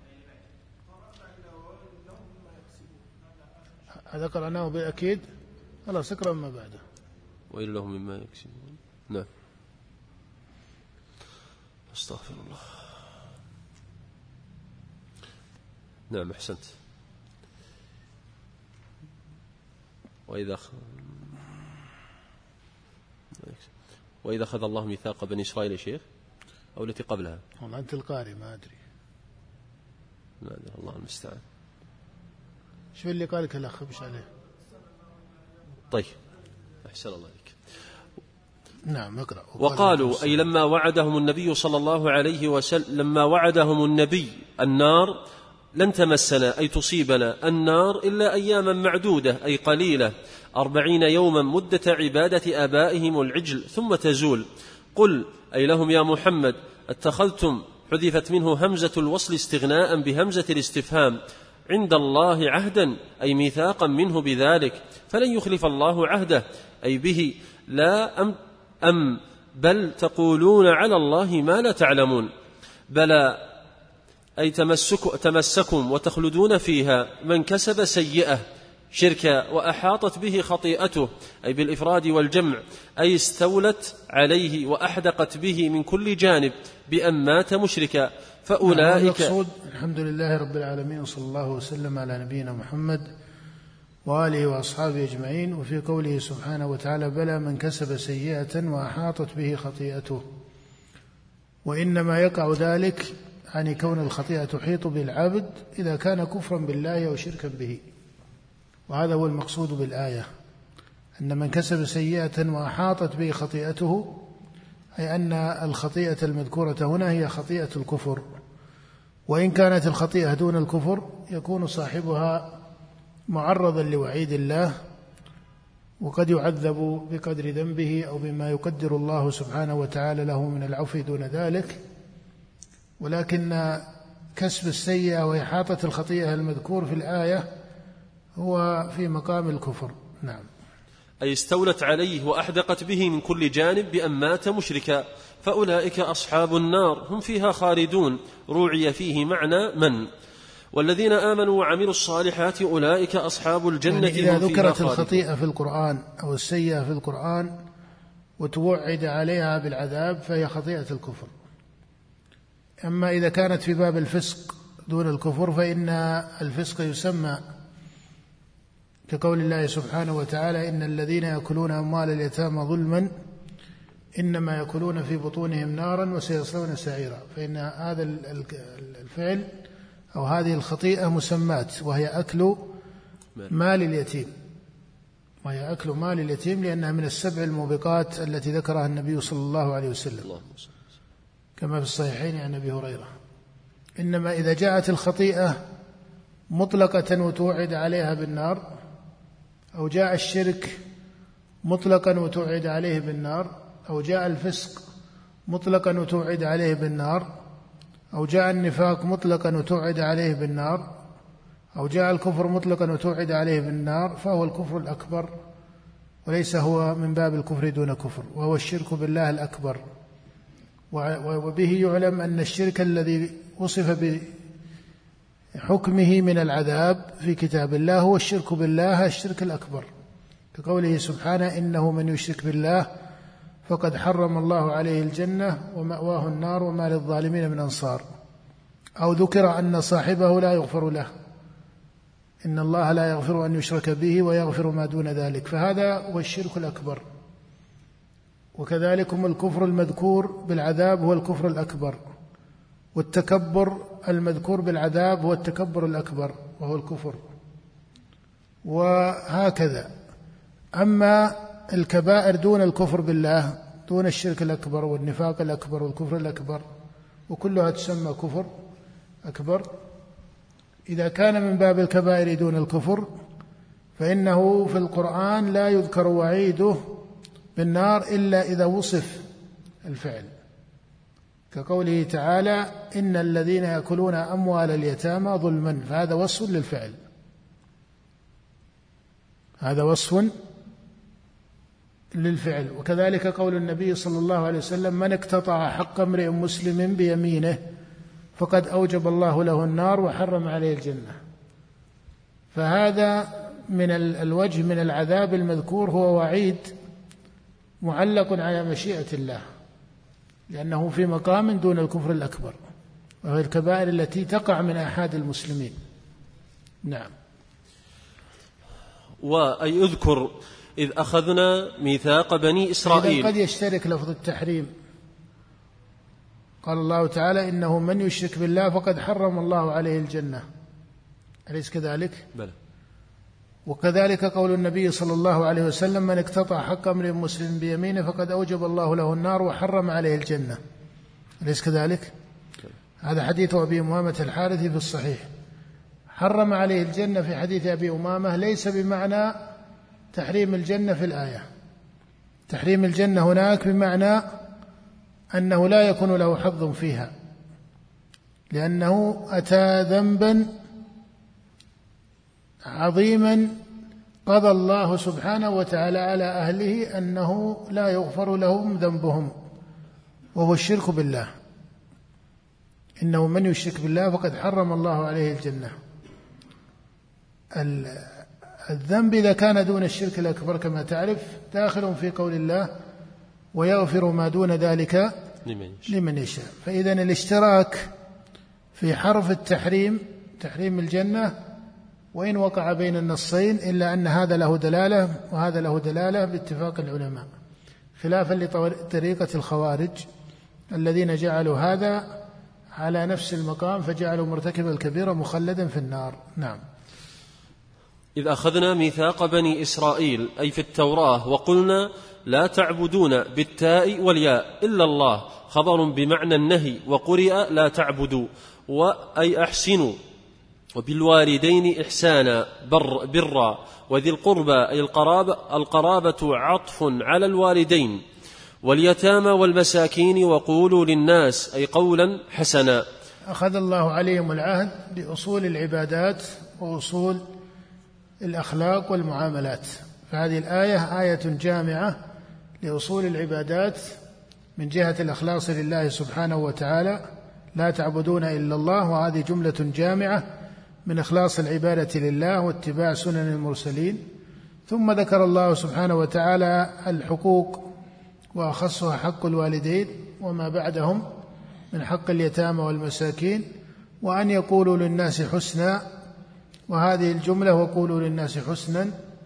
هذا قرأناه بالأكيد. خلاص اقرأ ما بعده. وإن لهم مما يكسبون. نعم. استغفر الله. نعم أحسنت. وإذا خ... وإذا أخذ الله ميثاق بني إسرائيل شيخ أو التي قبلها؟ والله أنت القارئ ما أدري. ما أدري الله المستعان. شو اللي قالك الأخ بش عليه؟ طيب أحسن الله عليك. نعم اقرأ. وقالوا أي لما وعدهم النبي صلى الله عليه وسلم لما وعدهم النبي النار لن تمسنا أي تصيبنا النار إلا أياما معدودة أي قليلة أربعين يوما مدة عبادة آبائهم العجل ثم تزول. قل أي لهم يا محمد اتخذتم حذفت منه همزة الوصل استغناء بهمزة الاستفهام عند الله عهدا أي ميثاقا منه بذلك فلن يخلف الله عهده أي به لا أم, أم بل تقولون على الله ما لا تعلمون. بلى أي تمسك تمسكم وتخلدون فيها من كسب سيئة شركا وأحاطت به خطيئته أي بالإفراد والجمع أي استولت عليه وأحدقت به من كل جانب بأن مات مشركا فأولئك. نعم. الحمد لله رب العالمين وصلى الله وسلم على نبينا محمد وآله وأصحابه أجمعين. وفي قوله سبحانه وتعالى بلى من كسب سيئة وأحاطت به خطيئته، وإنما يقع ذلك يعني كون الخطيئة تحيط بالعبد إذا كان كفرا بالله أو شركا به، وهذا هو المقصود بالآية أن من كسب سيئة وأحاطت به خطيئته أي أن الخطيئة المذكورة هنا هي خطيئة الكفر، وإن كانت الخطيئة دون الكفر يكون صاحبها معرضا لوعيد الله وقد يعذب بقدر ذنبه أو بما يقدر الله سبحانه وتعالى له من العفو دون ذلك. ولكن كسب السيئة وإحاطة الخطيئة المذكور في الآية هو في مقام الكفر. نعم. أي استولت عليه وأحدقت به من كل جانب بأن مات مشركا فأولئك أصحاب النار هم فيها خالدون روعي فيه معنى من والذين آمنوا وعملوا الصالحات أولئك أصحاب الجنة. يعني إذا ذكرت الخطيئة في القرآن أو السيئة في القرآن وتوعد عليها بالعذاب فهي خطيئة الكفر. أما إذا كانت في باب الفسق دون الكفر فإن الفسق يسمى كقول الله سبحانه وتعالى إن الذين يأكلون أموال اليتامى ظلما إنما يأكلون في بطونهم نارا وسيصلون سعيرا. فإن هذا الفعل أو هذه الخطيئة مسمات وهي أكل مال اليتيم، وهي أكل مال اليتيم لأنها من السبع الموبقات التي ذكرها النبي صلى الله عليه وسلم كما في الصحيحين عن أبي هريرة. إنما إذا جاءت الخطيئة مطلقة وتوعد عليها بالنار، أو جاء الشرك مطلقا وتوعد عليه بالنار، أو جاء الفسق مطلقا وتوعد عليه بالنار، أو جاء النفاق مطلقا وتوعد عليه بالنار، أو جاء الكفر مطلقا وتوعد عليه بالنار، فهو الكفر الأكبر، وليس هو من باب الكفر دون كفر، وهو الشرك بالله الأكبر. وبه يعلم أن الشرك الذي وصف بحكمه من العذاب في كتاب الله هو الشرك بالله الشرك الأكبر، كقوله سبحانه: إنه من يشرك بالله فقد حرم الله عليه الجنة ومأواه النار وما للظالمين من أنصار. أو ذكر أن صاحبه لا يغفر له، إن الله لا يغفر أن يشرك به ويغفر ما دون ذلك، فهذا هو الشرك الأكبر. وكذلك الكفر المذكور بالعذاب هو الكفر الأكبر، والتكبر المذكور بالعذاب هو التكبر الأكبر وهو الكفر، وهكذا. أما الكبائر دون الكفر بالله، دون الشرك الأكبر والنفاق الأكبر والكفر الأكبر، وكلها تسمى كفر أكبر، إذا كان من باب الكبائر دون الكفر فإنه في القرآن لا يذكر وعيده بالنار إلا إذا وصف الفعل، كقوله تعالى: إن الذين يأكلون أموال اليتامى ظلما، فهذا وصف للفعل، هذا وصف للفعل. وكذلك قول النبي صلى الله عليه وسلم: من اقتطع حق امرئ مسلم بيمينه فقد أوجب الله له النار وحرم عليه الجنة، فهذا من الوجه من العذاب المذكور هو وعيد معلق على مشيئة الله، لأنه في مقام دون الكفر الأكبر، وهي الكبائر التي تقع من آحاد المسلمين. نعم. وأي اذكر إذ أخذنا ميثاق بني إسرائيل. قد يشترك لفظ التحريم، قال الله تعالى: إنه من يشرك بالله فقد حرم الله عليه الجنة، أليس كذلك؟ بلى. وكذلك قول النبي صلى الله عليه وسلم: من اقتطع حق امرئ مسلم بيمينه فقد أوجب الله له النار وحرم عليه الجنة، أليس كذلك؟ هذا حديث أبي أمامة الحارثي في الصحيح. حرم عليه الجنة في حديث أبي أمامة ليس بمعنى تحريم الجنة في الآية، تحريم الجنة هناك بمعنى أنه لا يكون له حظ فيها، لأنه أتى ذنبا عظيما قضى الله سبحانه وتعالى على أهله أنه لا يغفر لهم ذنبهم، وهو الشرك بالله. إنه من يشرك بالله فقد حرم الله عليه الجنة. الذنب إذا كان دون الشرك الأكبر كما تعرف داخل في قول الله: ويغفر ما دون ذلك لمن يشاء. فإذن الاشتراك في حرف التحريم، تحريم الجنة، وإن وقع بين النصين إلا أن هذا له دلالة وهذا له دلالة باتفاق العلماء، خلافا لطريقة الخوارج الذين جعلوا هذا على نفس المقام فجعلوا مرتكب الكبيرة مخلدا في النار. نعم. إذ أخذنا ميثاق بني إسرائيل أي في التوراة وقلنا: لا تعبدون بالتاء والياء إلا الله، خبر بمعنى النهي، وقرئ لا تعبدوا، وأي أحسنوا، وبالوالدين إحسانا بر برا، وذي القربى أي القرابة, القرابة عطف على الوالدين، واليتامى والمساكين، وقولوا للناس أي قولا حسنا. أخذ الله عليهم العهد بأصول العبادات وأصول الأخلاق والمعاملات، فهذه الآية آية جامعة لأصول العبادات من جهة الإخلاص لله سبحانه وتعالى، لا تعبدون إلا الله، وهذه جملة جامعة من إخلاص العبادة لله واتباع سنن المرسلين. ثم ذكر الله سبحانه وتعالى الحقوق، وأخصها حق الوالدين وما بعدهم من حق اليتامى والمساكين، وأن يقولوا للناس حسنا، وهذه الجملة وقولوا للناس حسنا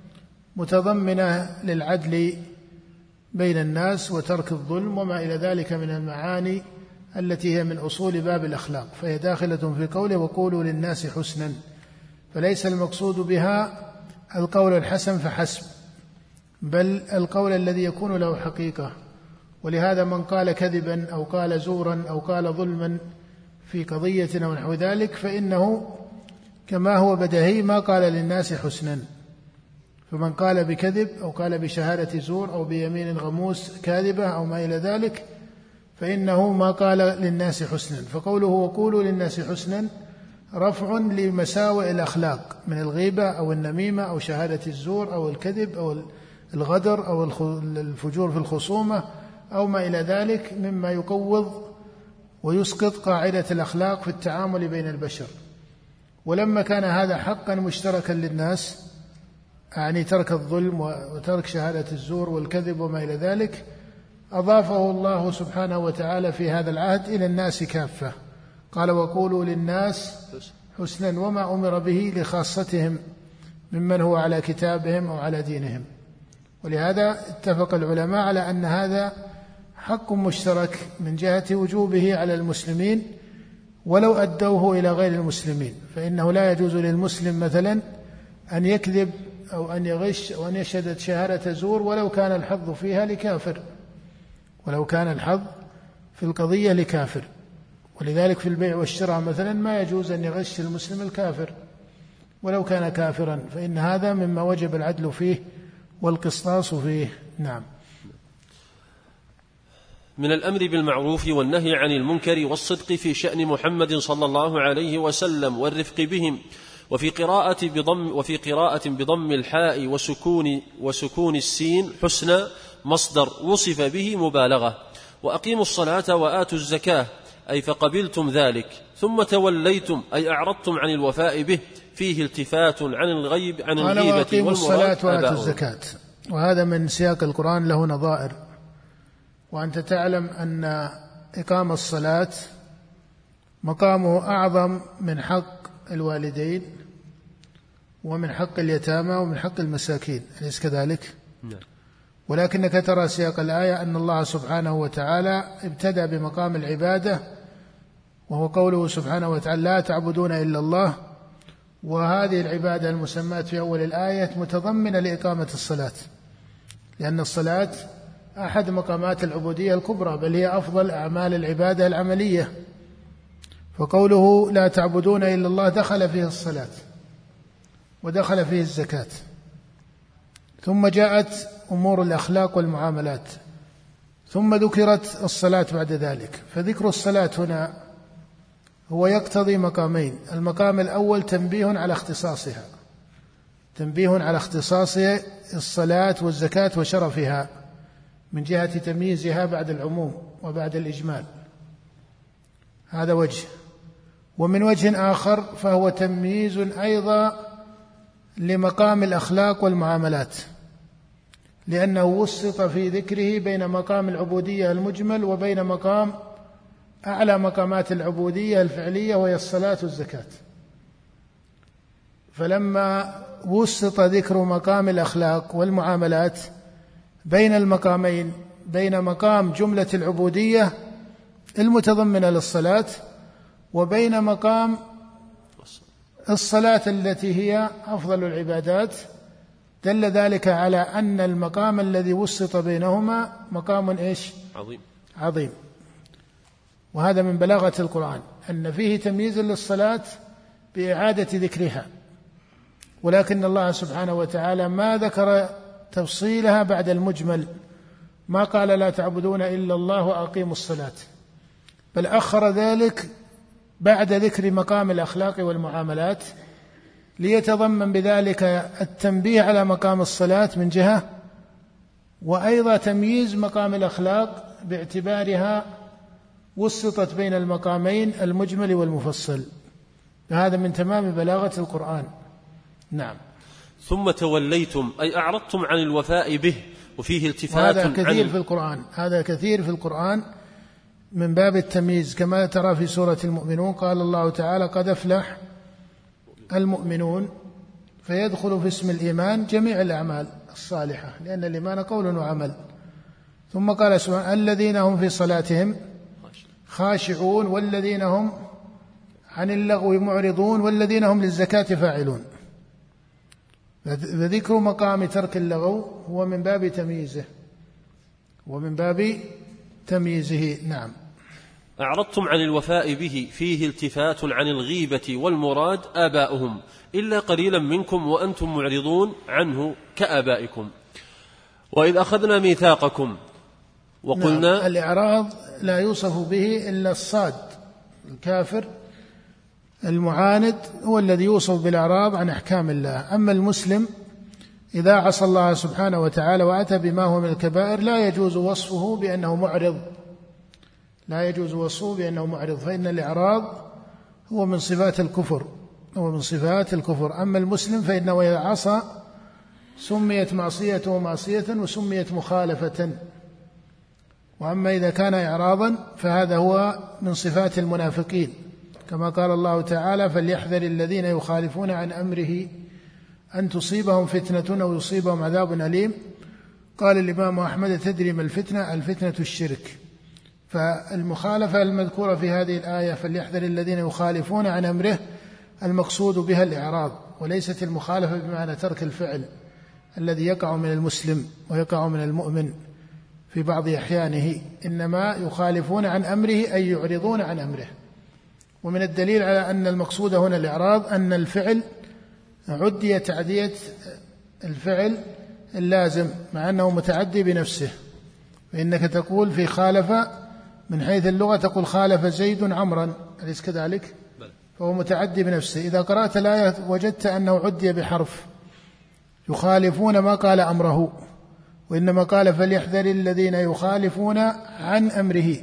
متضمنة للعدل بين الناس وترك الظلم وما إلى ذلك من المعاني التي هي من أصول باب الأخلاق، فهي داخلة في قوله وقولوا للناس حسنا، فليس المقصود بها القول الحسن فحسب، بل القول الذي يكون له حقيقة. ولهذا من قال كذبا أو قال زورا أو قال ظلما في قضية أو نحو ذلك فإنه كما هو بديهي ما قال للناس حسنا. فمن قال بكذب أو قال بشهادة زور أو بيمين غموس كاذبة أو ما إلى ذلك فإنه ما قال للناس حسنا. فقوله وقولوا للناس حسنا رفع لمساوئ الأخلاق من الغيبة أو النميمة أو شهادة الزور أو الكذب أو الغدر أو الفجور في الخصومة أو ما إلى ذلك مما يقوض ويسقط قاعدة الأخلاق في التعامل بين البشر. ولما كان هذا حقا مشتركا للناس، يعني ترك الظلم وترك شهادة الزور والكذب وما إلى ذلك، أضافه الله سبحانه وتعالى في هذا العهد إلى الناس كافة. قال وقولوا للناس حسنا، وما أمر به لخاصتهم ممن هو على كتابهم أو على دينهم. ولهذا اتفق العلماء على أن هذا حق مشترك من جهة وجوبه على المسلمين ولو أدوه إلى غير المسلمين، فإنه لا يجوز للمسلم مثلا أن يكذب أو أن يغش أو أن يشهد شهادة زور ولو كان الحظ فيها لكافر، ولو كان الحظ في القضية لكافر. ولذلك في البيع والشراء مثلا ما يجوز أن يغش المسلم الكافر ولو كان كافرا، فإن هذا مما وجب العدل فيه والقسطاس فيه. نعم. من الأمر بالمعروف والنهي عن المنكر والصدق في شأن محمد صلى الله عليه وسلم والرفق بهم. وفي قراءة بضم وفي قراءة بضم الحاء وسكون وسكون السين حسنى مصدر وصف به مبالغة. وأقيموا الصلاة وآتوا الزكاة أي فقبلتم ذلك. ثم توليتم أي أعرضتم عن الوفاء به، فيه التفات عن الغيب عن الغيبة وأقيموا الصلاة وآتوا الزكاة، وهذا من سياق القرآن له نظائر. وأنت تعلم أن إقام الصلاة مقامه أعظم من حق الوالدين ومن حق اليتامى ومن حق المساكين، أليس كذلك؟ نعم. ولكنك ترى سياق الآية أن الله سبحانه وتعالى ابتدأ بمقام العبادة، وهو قوله سبحانه وتعالى لا تعبدون إلا الله، وهذه العبادة المسماة في أول الآية متضمنة لإقامة الصلاة، لأن الصلاة أحد مقامات العبودية الكبرى، بل هي أفضل أعمال العبادة العملية. فقوله لا تعبدون إلا الله دخل فيه الصلاة ودخل فيه الزكاة، ثم جاءت أمور الأخلاق والمعاملات، ثم ذكرت الصلاة بعد ذلك. فذكر الصلاة هنا هو يقتضي مقامين: المقام الأول تنبيه على اختصاصها، تنبيه على اختصاص الصلاة والزكاة وشرفها من جهة تمييزها بعد العموم وبعد الإجمال، هذا وجه. ومن وجه آخر فهو تمييز أيضا لمقام الأخلاق والمعاملات، لأنه وسط في ذكره بين مقام العبودية المجمل وبين مقام أعلى مقامات العبودية الفعلية وهي الصلاة والزكاة. فلما وسط ذكر مقام الأخلاق والمعاملات بين المقامين، بين مقام جملة العبودية المتضمنة للصلاة وبين مقام الصلاة التي هي أفضل العبادات، دل ذلك على أن المقام الذي وسط بينهما مقام إيش؟ عظيم عظيم. وهذا من بلاغة القرآن أن فيه تمييز للصلاة بإعادة ذكرها، ولكن الله سبحانه وتعالى ما ذكر تفصيلها بعد المجمل، ما قال لا تعبدون إلا الله وأقيموا الصلاة، بل أخر ذلك بعد ذكر مقام الأخلاق والمعاملات ليتضمن بذلك التنبيه على مقام الصلاة من جهة، وأيضا تمييز مقام الأخلاق باعتبارها وسطت بين المقامين المجمل والمفصل. هذا من تمام بلاغة القرآن. نعم. ثم توليتم أي أعرضتم عن الوفاء به، وفيه التفات. هذا كثير في القرآن، هذا كثير في القرآن من باب التمييز، كما ترى في سورة المؤمنون قال الله تعالى قد أفلح المؤمنون، فيدخل في اسم الإيمان جميع الأعمال الصالحة، لأن الإيمان قول وعمل. ثم قال سبحانه الذين هم في صلاتهم خاشعون والذين هم عن اللغو معرضون والذين هم للزكاة فاعلون. فذكر مقام ترك اللغو هو من باب تمييزه ومن باب تمييزه. نعم. أعرضتم عن الوفاء به فيه التفات عن الغيبة والمراد آباؤهم إلا قليلا منكم وأنتم معرضون عنه كآبائكم. وإذ أخذنا ميثاقكم وقلنا. نعم. الإعراض لا يوصف به إلا الصاد الكافر المعاند هو الذي يوصف بالإعراض عن أحكام الله. أما المسلم إذا عصى الله سبحانه وتعالى وأتى بما هو من الكبائر لا يجوز وصفه بأنه معرض لا يجوز وصفه بأنه معرض فإن الإعراض هو من صفات الكفر هو من صفات الكفر. أما المسلم فإنه إذا عصى سميت معصيته معصية وسميت مخالفة. وأما إذا كان إعراضا فهذا هو من صفات المنافقين كما قال الله تعالى فليحذر الذين يخالفون عن أمره أن تصيبهم فتنة أو يصيبهم عذاب أليم. قال الإمام أحمد تدري ما الفتنة؟ الفتنة الشرك. فالمخالفة المذكورة في هذه الآية فليحذر الذين يخالفون عن أمره المقصود بها الإعراض وليست المخالفة بمعنى ترك الفعل الذي يقع من المسلم ويقع من المؤمن في بعض أحيانه، إنما يخالفون عن أمره أي يعرضون عن أمره. ومن الدليل على أن المقصود هنا الإعراض أن الفعل عدي تعدية الفعل اللازم مع أنه متعدي بنفسه. فإنك تقول في خالف من حيث اللغة تقول خالف زيد عمرا أليس كذلك؟ فهو متعدي بنفسه. إذا قرأت الآية وجدت أنه عدي بحرف يخالفون ما قال أمره وإنما قال فليحذر الذين يخالفون عن أمره.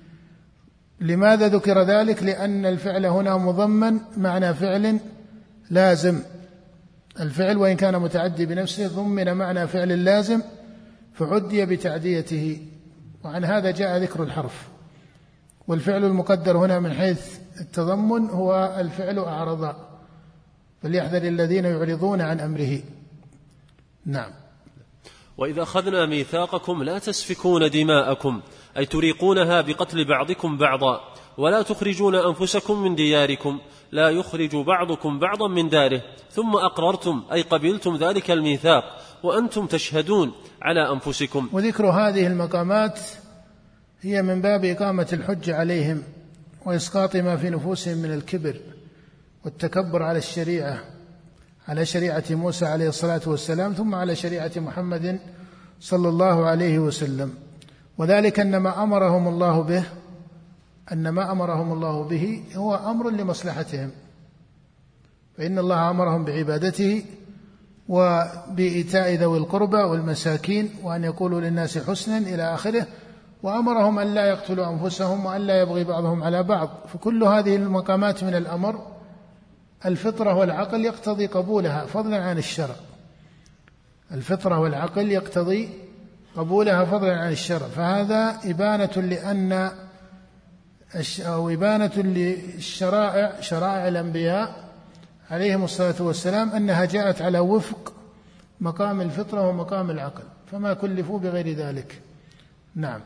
لماذا ذكر ذلك؟ لأن الفعل هنا مضمن معنى فعل لازم. الفعل وإن كان متعدي بنفسه ضمن معنى فعل لازم فعدي بتعديته وعن هذا جاء ذكر الحرف. والفعل المقدر هنا من حيث التضمن هو الفعل أعرض فليحذر الذين يعرضون عن أمره. نعم. وإذا أخذنا ميثاقكم لا تسفكون دماءكم أي تريقونها بقتل بعضكم بعضا ولا تخرجون أنفسكم من دياركم لا يخرج بعضكم بعضا من داره ثم أقررتم أي قبلتم ذلك الميثاق وأنتم تشهدون على أنفسكم. وذكر هذه المقامات هي من باب إقامة الحج عليهم وإسقاط ما في نفوسهم من الكبر والتكبر على الشريعة على شريعة موسى عليه الصلاة والسلام ثم على شريعة محمد صلى الله عليه وسلم. وذلك أن ما أمرهم الله به أن ما أمرهم الله به هو أمر لمصلحتهم فإن الله أمرهم بعبادته وبإيتاء ذوي القربى والمساكين وأن يقولوا للناس حسنا إلى آخره وأمرهم أن لا يقتلوا أنفسهم وأن لا يبغي بعضهم على بعض. فكل هذه المقامات من الأمر الفطرة والعقل يقتضي قبولها فضلا عن الشرع. الفطرة والعقل يقتضي قبولها فضلا عن الشرع. فهذا إبانة لأن أو إبانة للشرائع شرائع الأنبياء عليهم الصلاة والسلام أنها جاءت على وفق مقام الفطرة ومقام العقل فما كلفوا بغير ذلك. نعم.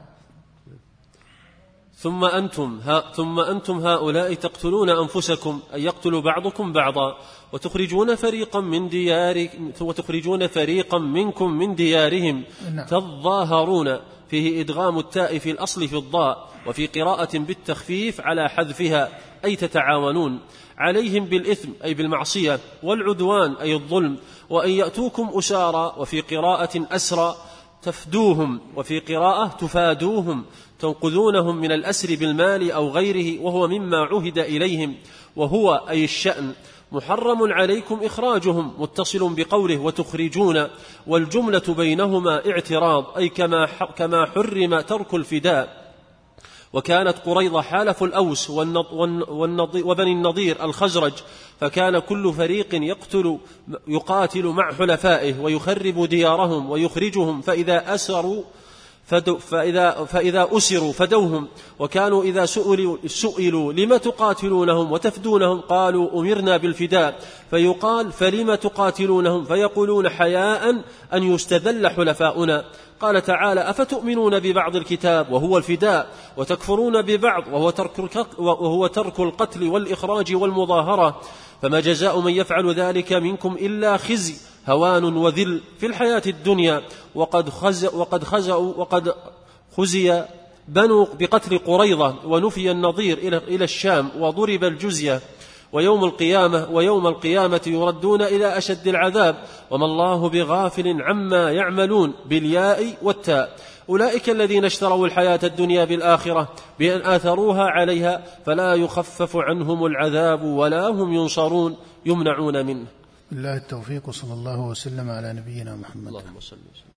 ثم أنتم, ها ثم أنتم هؤلاء تقتلون أنفسكم أي يقتل بعضكم بعضا وتخرجون فريقا من دياركم وتخرجون فريقا منكم من ديارهم. نعم. تظاهرون فيه إدغام التاء في الأصل في الضاء وفي قراءة بالتخفيف على حذفها أي تتعاونون عليهم بالإثم أي بالمعصية والعدوان أي الظلم وأن يأتوكم أسارى وفي قراءة أسرى تفدوهم وفي قراءة تفادوهم تنقذونهم من الأسر بالمال أو غيره وهو مما عهد إليهم وهو أي الشأن محرم عليكم إخراجهم متصل بقوله وتخرجون والجملة بينهما اعتراض أي كما كما حرم ترك الفداء. وكانت قريظة حالف الأوس وبني النضير الخزرج فكان كل فريق يقتل يقاتل مع حلفائه ويخرب ديارهم ويخرجهم فإذا أسروا فإذا, فإذا أسروا فدوهم وكانوا إذا سئلوا, سئلوا لما تقاتلونهم وتفدونهم قالوا أمرنا بالفداء فيقال فلما تقاتلونهم فيقولون حياء أن يستذل حلفاؤنا. قال تعالى أفتؤمنون ببعض الكتاب وهو الفداء وتكفرون ببعض وهو ترك, وهو ترك القتل والإخراج والمظاهرة فما جزاء من يفعل ذلك منكم إلا خزي هوان وذل في الحياة الدنيا وقد خزوا وقد خزوا وقد خزي بنوا بقتل قريظة ونفي النظير إلى الشام وضرب الجزية، ويوم القيامة ويوم القيامة يردون إلى أشد العذاب، وما الله بغافل عما يعملون بالياء والتاء. أولئك الذين اشتروا الحياة الدنيا بالآخرة بأن آثروها عليها فلا يخفف عنهم العذاب ولا هم ينصرون يمنعون منه. بالله التوفيق، صلى الله وسلم على نبينا محمد. اللهم صل وسلم.